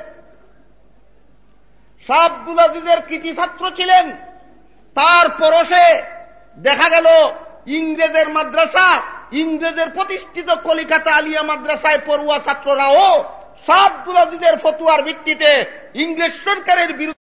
শাহ আব্দুল আজিজের কৃতি ছাত্র ছিলেন, তার পরশে দেখা গেল ইংরেজের মাদ্রাসা, ইংরেজের প্রতিষ্ঠিত কলিকাতা আলিয়া মাদ্রাসায় পড়ুয়া ছাত্ররাও শাহ আব্দুল আজিজের ফতুয়ার ভিত্তিতে ইংরেজ সরকারের বিরুদ্ধে